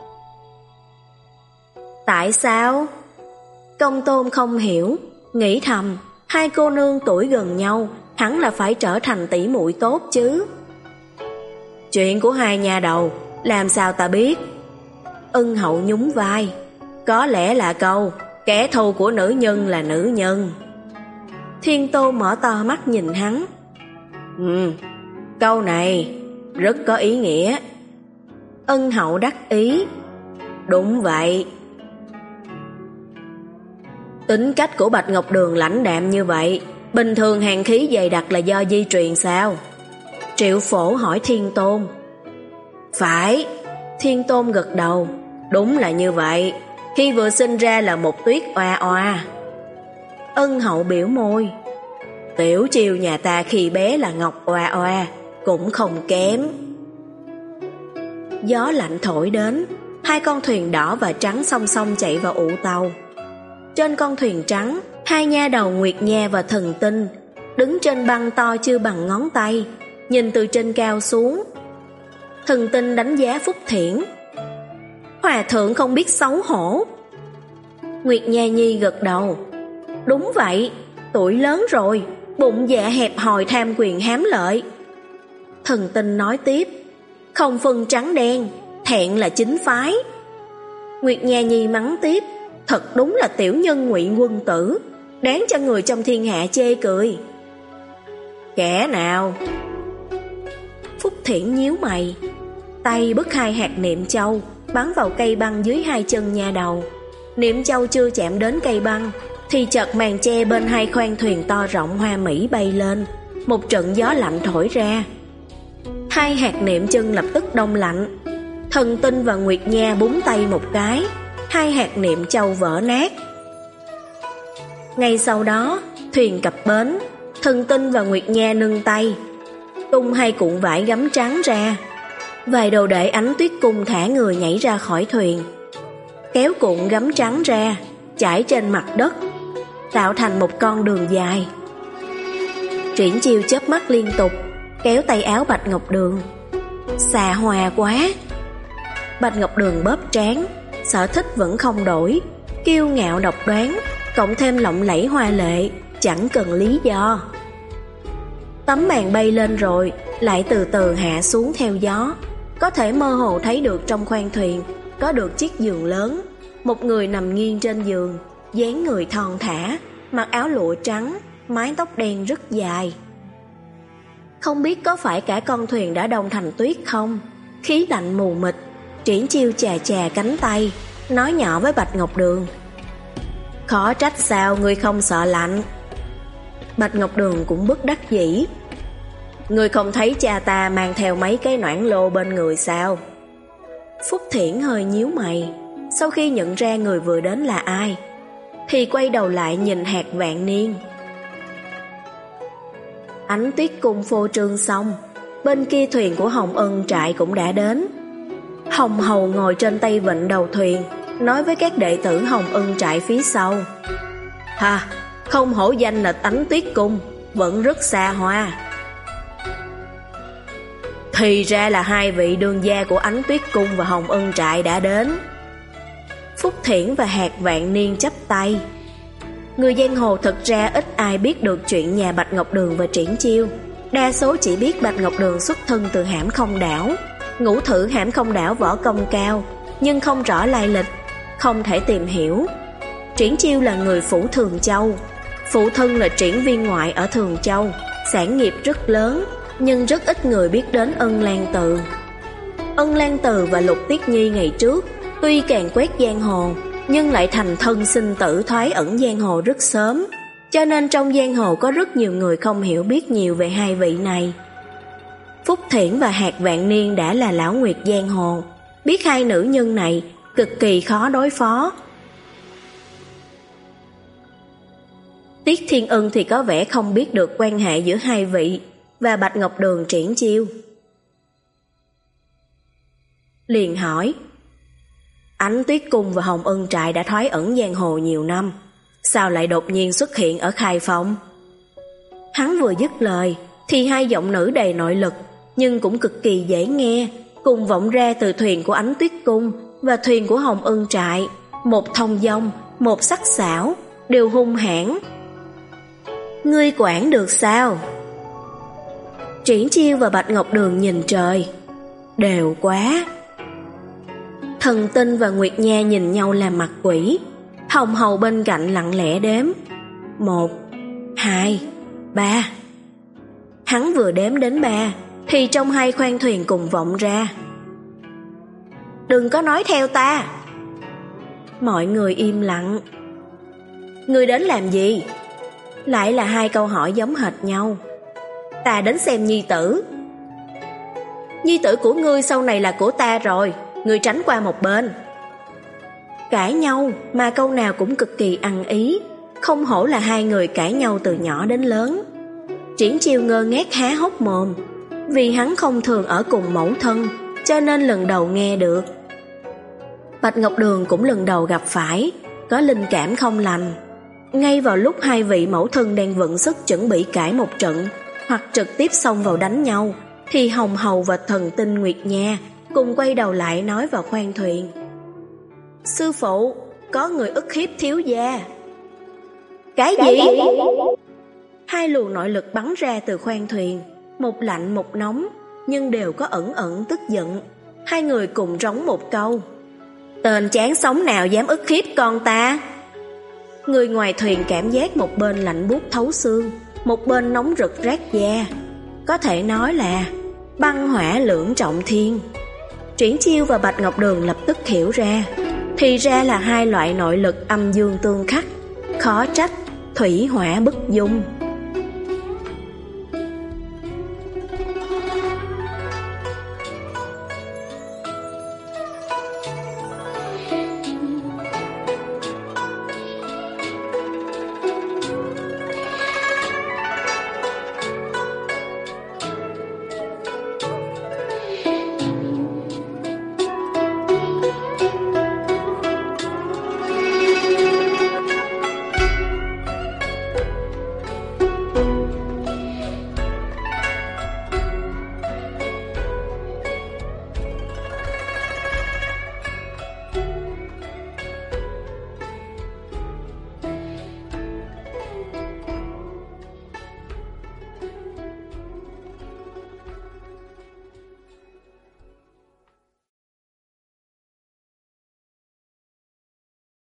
Tại sao? Công Tôn không hiểu, nghĩ thầm, hai cô nương tuổi gần nhau, hẳn là phải trở thành tỷ muội tốt chứ. Chuyện của hai nhà đầu, làm sao ta biết? Ân Hậu nhún vai. Có lẽ là câu kẻ thù của nữ nhân là nữ nhân. Thiên Tô mở to mắt nhìn hắn. Ừ, câu này rất có ý nghĩa. Ân Hậu đắc ý. Đúng vậy, Tính cách của Bạch Ngọc Đường lãnh đạm như vậy, bình thường hàn khí dày đặc là do di truyền sao? Triệu Phổ hỏi Thiên Tôn. Phải, Thiên Tôn gật đầu. Đúng là như vậy, khi vừa sinh ra là một tuyết oa oa. Ân Hậu biểu môi. Tiểu Chiêu nhà ta khi bé là ngọc oa oa, cũng không kém. Gió lạnh thổi đến, hai con thuyền đỏ và trắng song song chạy vào ụ tàu. Trên con thuyền trắng, hai nha đầu Nguyệt Nha và Thần Tinh đứng trên băng to chưa bằng ngón tay, nhìn từ trên cao xuống. Thần Tinh đánh giá Phúc Thiển. Hòa thượng không biết xấu hổ. Nguyệt Nha Nhi gật đầu. Đúng vậy, tuổi lớn rồi, bụng dạ hẹp hòi tham quyền hám lợi. Thần Tinh nói tiếp. Không phân trắng đen, thẹn là chính phái. Nguyệt Nha Nhi mắng tiếp. Thật đúng là tiểu nhân ngụy quân tử, đáng cho người trong thiên hạ chê cười. Kẻ nào? Phúc Thiển nhíu mày, tay bứt hai hạt niệm châu bắn vào cây băng dưới hai chân nha đầu. Niệm châu chưa chạm đến cây băng thì chợt màn che bên hai khoang thuyền to rộng hoa mỹ bay lên, một trận gió lạnh thổi ra. Hai hạt niệm chân lập tức đông lạnh. Thần Tinh và Nguyệt Nha búng tay một cái, hai hạt niệm châu vỡ nát. Ngay sau đó, thuyền cập bến, Thần Tinh và Nguyệt Nha nâng tay, tung hai cuộn vải gấm trắng ra. Vài đồ đệ Ánh Tuyết Cung thả người nhảy ra khỏi thuyền, kéo cuộn gấm trắng ra, trải trên mặt đất, tạo thành một con đường dài. Triển Chiêu chớp mắt liên tục, kéo tay áo Bạch Ngọc Đường. Xà hòa quá. Bạch Ngọc Đường bóp trán, sở thích vẫn không đổi, kiêu ngạo độc đoán, cộng thêm lộng lẫy hoa lệ, chẳng cần lý do. Tấm màn bay lên rồi lại từ từ hạ xuống theo gió. Có thể mơ hồ thấy được trong khoang thuyền có được chiếc giường lớn. Một người nằm nghiêng trên giường, dáng người thon thả, mặc áo lụa trắng, mái tóc đen rất dài. Không biết có phải cả con thuyền đã đông thành tuyết không? Khí lạnh mù mịt. Triển Chiêu chà chà cánh tay, nói nhỏ với Bạch Ngọc Đường. Khó trách sao ngươi không sợ lạnh. Bạch Ngọc Đường cũng bất đắc dĩ. Ngươi không thấy cha ta mang theo mấy cái noãn lô bên người sao? Phúc Thiển hơi nhíu mày, sau khi nhận ra người vừa đến là ai, thì quay đầu lại nhìn Hạc Vạn Niên. Ánh Tuyết Cung phô trương xong, bên kia thuyền của Hồng Ân Trại cũng đã đến. Hồng Hầu ngồi trên tay vịnh đầu thuyền, nói với các đệ tử Hồng Ân Trại phía sau. Ha, không hổ danh là Ánh Tuyết Cung, vẫn rất xa hoa. Thì ra là hai vị đương gia của Ánh Tuyết Cung và Hồng Ân Trại đã đến. Phúc Thiển và Hạc Vạn Niên chắp tay. Người giang hồ thực ra ít ai biết được chuyện nhà Bạch Ngọc Đường và Triển Chiêu. Đa số chỉ biết Bạch Ngọc Đường xuất thân từ Hãm Không Đảo, ngũ thử Hãm Không Đảo võ công cao, nhưng không rõ lai lịch, không thể tìm hiểu. Triển Chiêu là người phủ Thường Châu, phụ thân là triển viên ngoại ở Thường Châu, sản nghiệp rất lớn, nhưng rất ít người biết đến Ân Lan Từ. Ân Lan Từ và Lục Tiết Nhi ngày trước tuy càng quét giang hồ, nhưng lại thành thân sinh tử thoái ẩn giang hồ rất sớm, cho nên trong giang hồ có rất nhiều người không hiểu biết nhiều về hai vị này. Phúc Thiển và Hạc Vạn Niên đã là lão nguyệt giang hồ, biết hai nữ nhân này cực kỳ khó đối phó. Tiết Thiên Ân thì có vẻ không biết được quan hệ giữa hai vị và Bạch Ngọc Đường Triển Chiêu. Liền hỏi, Ánh Tuyết Cung và Hồng Ân Trại đã thoái ẩn giang hồ nhiều năm, sao lại đột nhiên xuất hiện ở Khai Phong? Hắn vừa dứt lời thì hai giọng nữ đầy nội lực nhưng cũng cực kỳ dễ nghe cùng vọng ra từ thuyền của Ánh Tuyết Cung và thuyền của Hồng Ân Trại, một thông dong, một sắc sảo, đều hung hãn. Ngươi quản được sao? Triển Chiêu và Bạch Ngọc Đường nhìn trời, đều quá. Thần Tinh và Nguyệt Nha nhìn nhau làm mặt quỷ. Hồng Hầu bên cạnh lặng lẽ đếm, một, hai, ba. Hắn vừa đếm đến ba thì trong hai khoang thuyền cùng vọng ra, đừng có nói theo ta. Mọi người im lặng. Ngươi đến làm gì? Lại là hai câu hỏi giống hệt nhau. Ta đến xem nhi tử. Nhi tử của ngươi sau này là của ta rồi, ngươi tránh qua một bên. Cãi nhau mà câu nào cũng cực kỳ ăn ý, không hổ là hai người cãi nhau từ nhỏ đến lớn. Triển Chiêu ngơ ngác há hốc mồm, vì hắn không thường ở cùng mẫu thân, cho nên lần đầu nghe được. Bạch Ngọc Đường cũng lần đầu gặp phải, có linh cảm không lành. Ngay vào lúc hai vị mẫu thân đang vận sức chuẩn bị cãi một trận, hoặc trực tiếp xông vào đánh nhau, thì Hồng Hầu và Thần Tinh Nguyệt Nha cùng quay đầu lại nói vào khoang thuyền: Sư phụ, có người ức hiếp thiếu gia. Cái gì? Hai luồng nội lực bắn ra từ khoang thuyền, một lạnh một nóng, nhưng đều có ẩn ẩn tức giận. Hai người cùng rống một câu: Tên chán sống nào dám ức hiếp con ta? Người ngoài thuyền cảm giác một bên lạnh buốt thấu xương, một bên nóng rực rát da. Có thể nói là băng hỏa lưỡng trọng thiên. Triển Chiêu và Bạch Ngọc Đường lập tức hiểu ra, thì ra là hai loại nội lực âm dương tương khắc, khó trách thủy hỏa bất dung.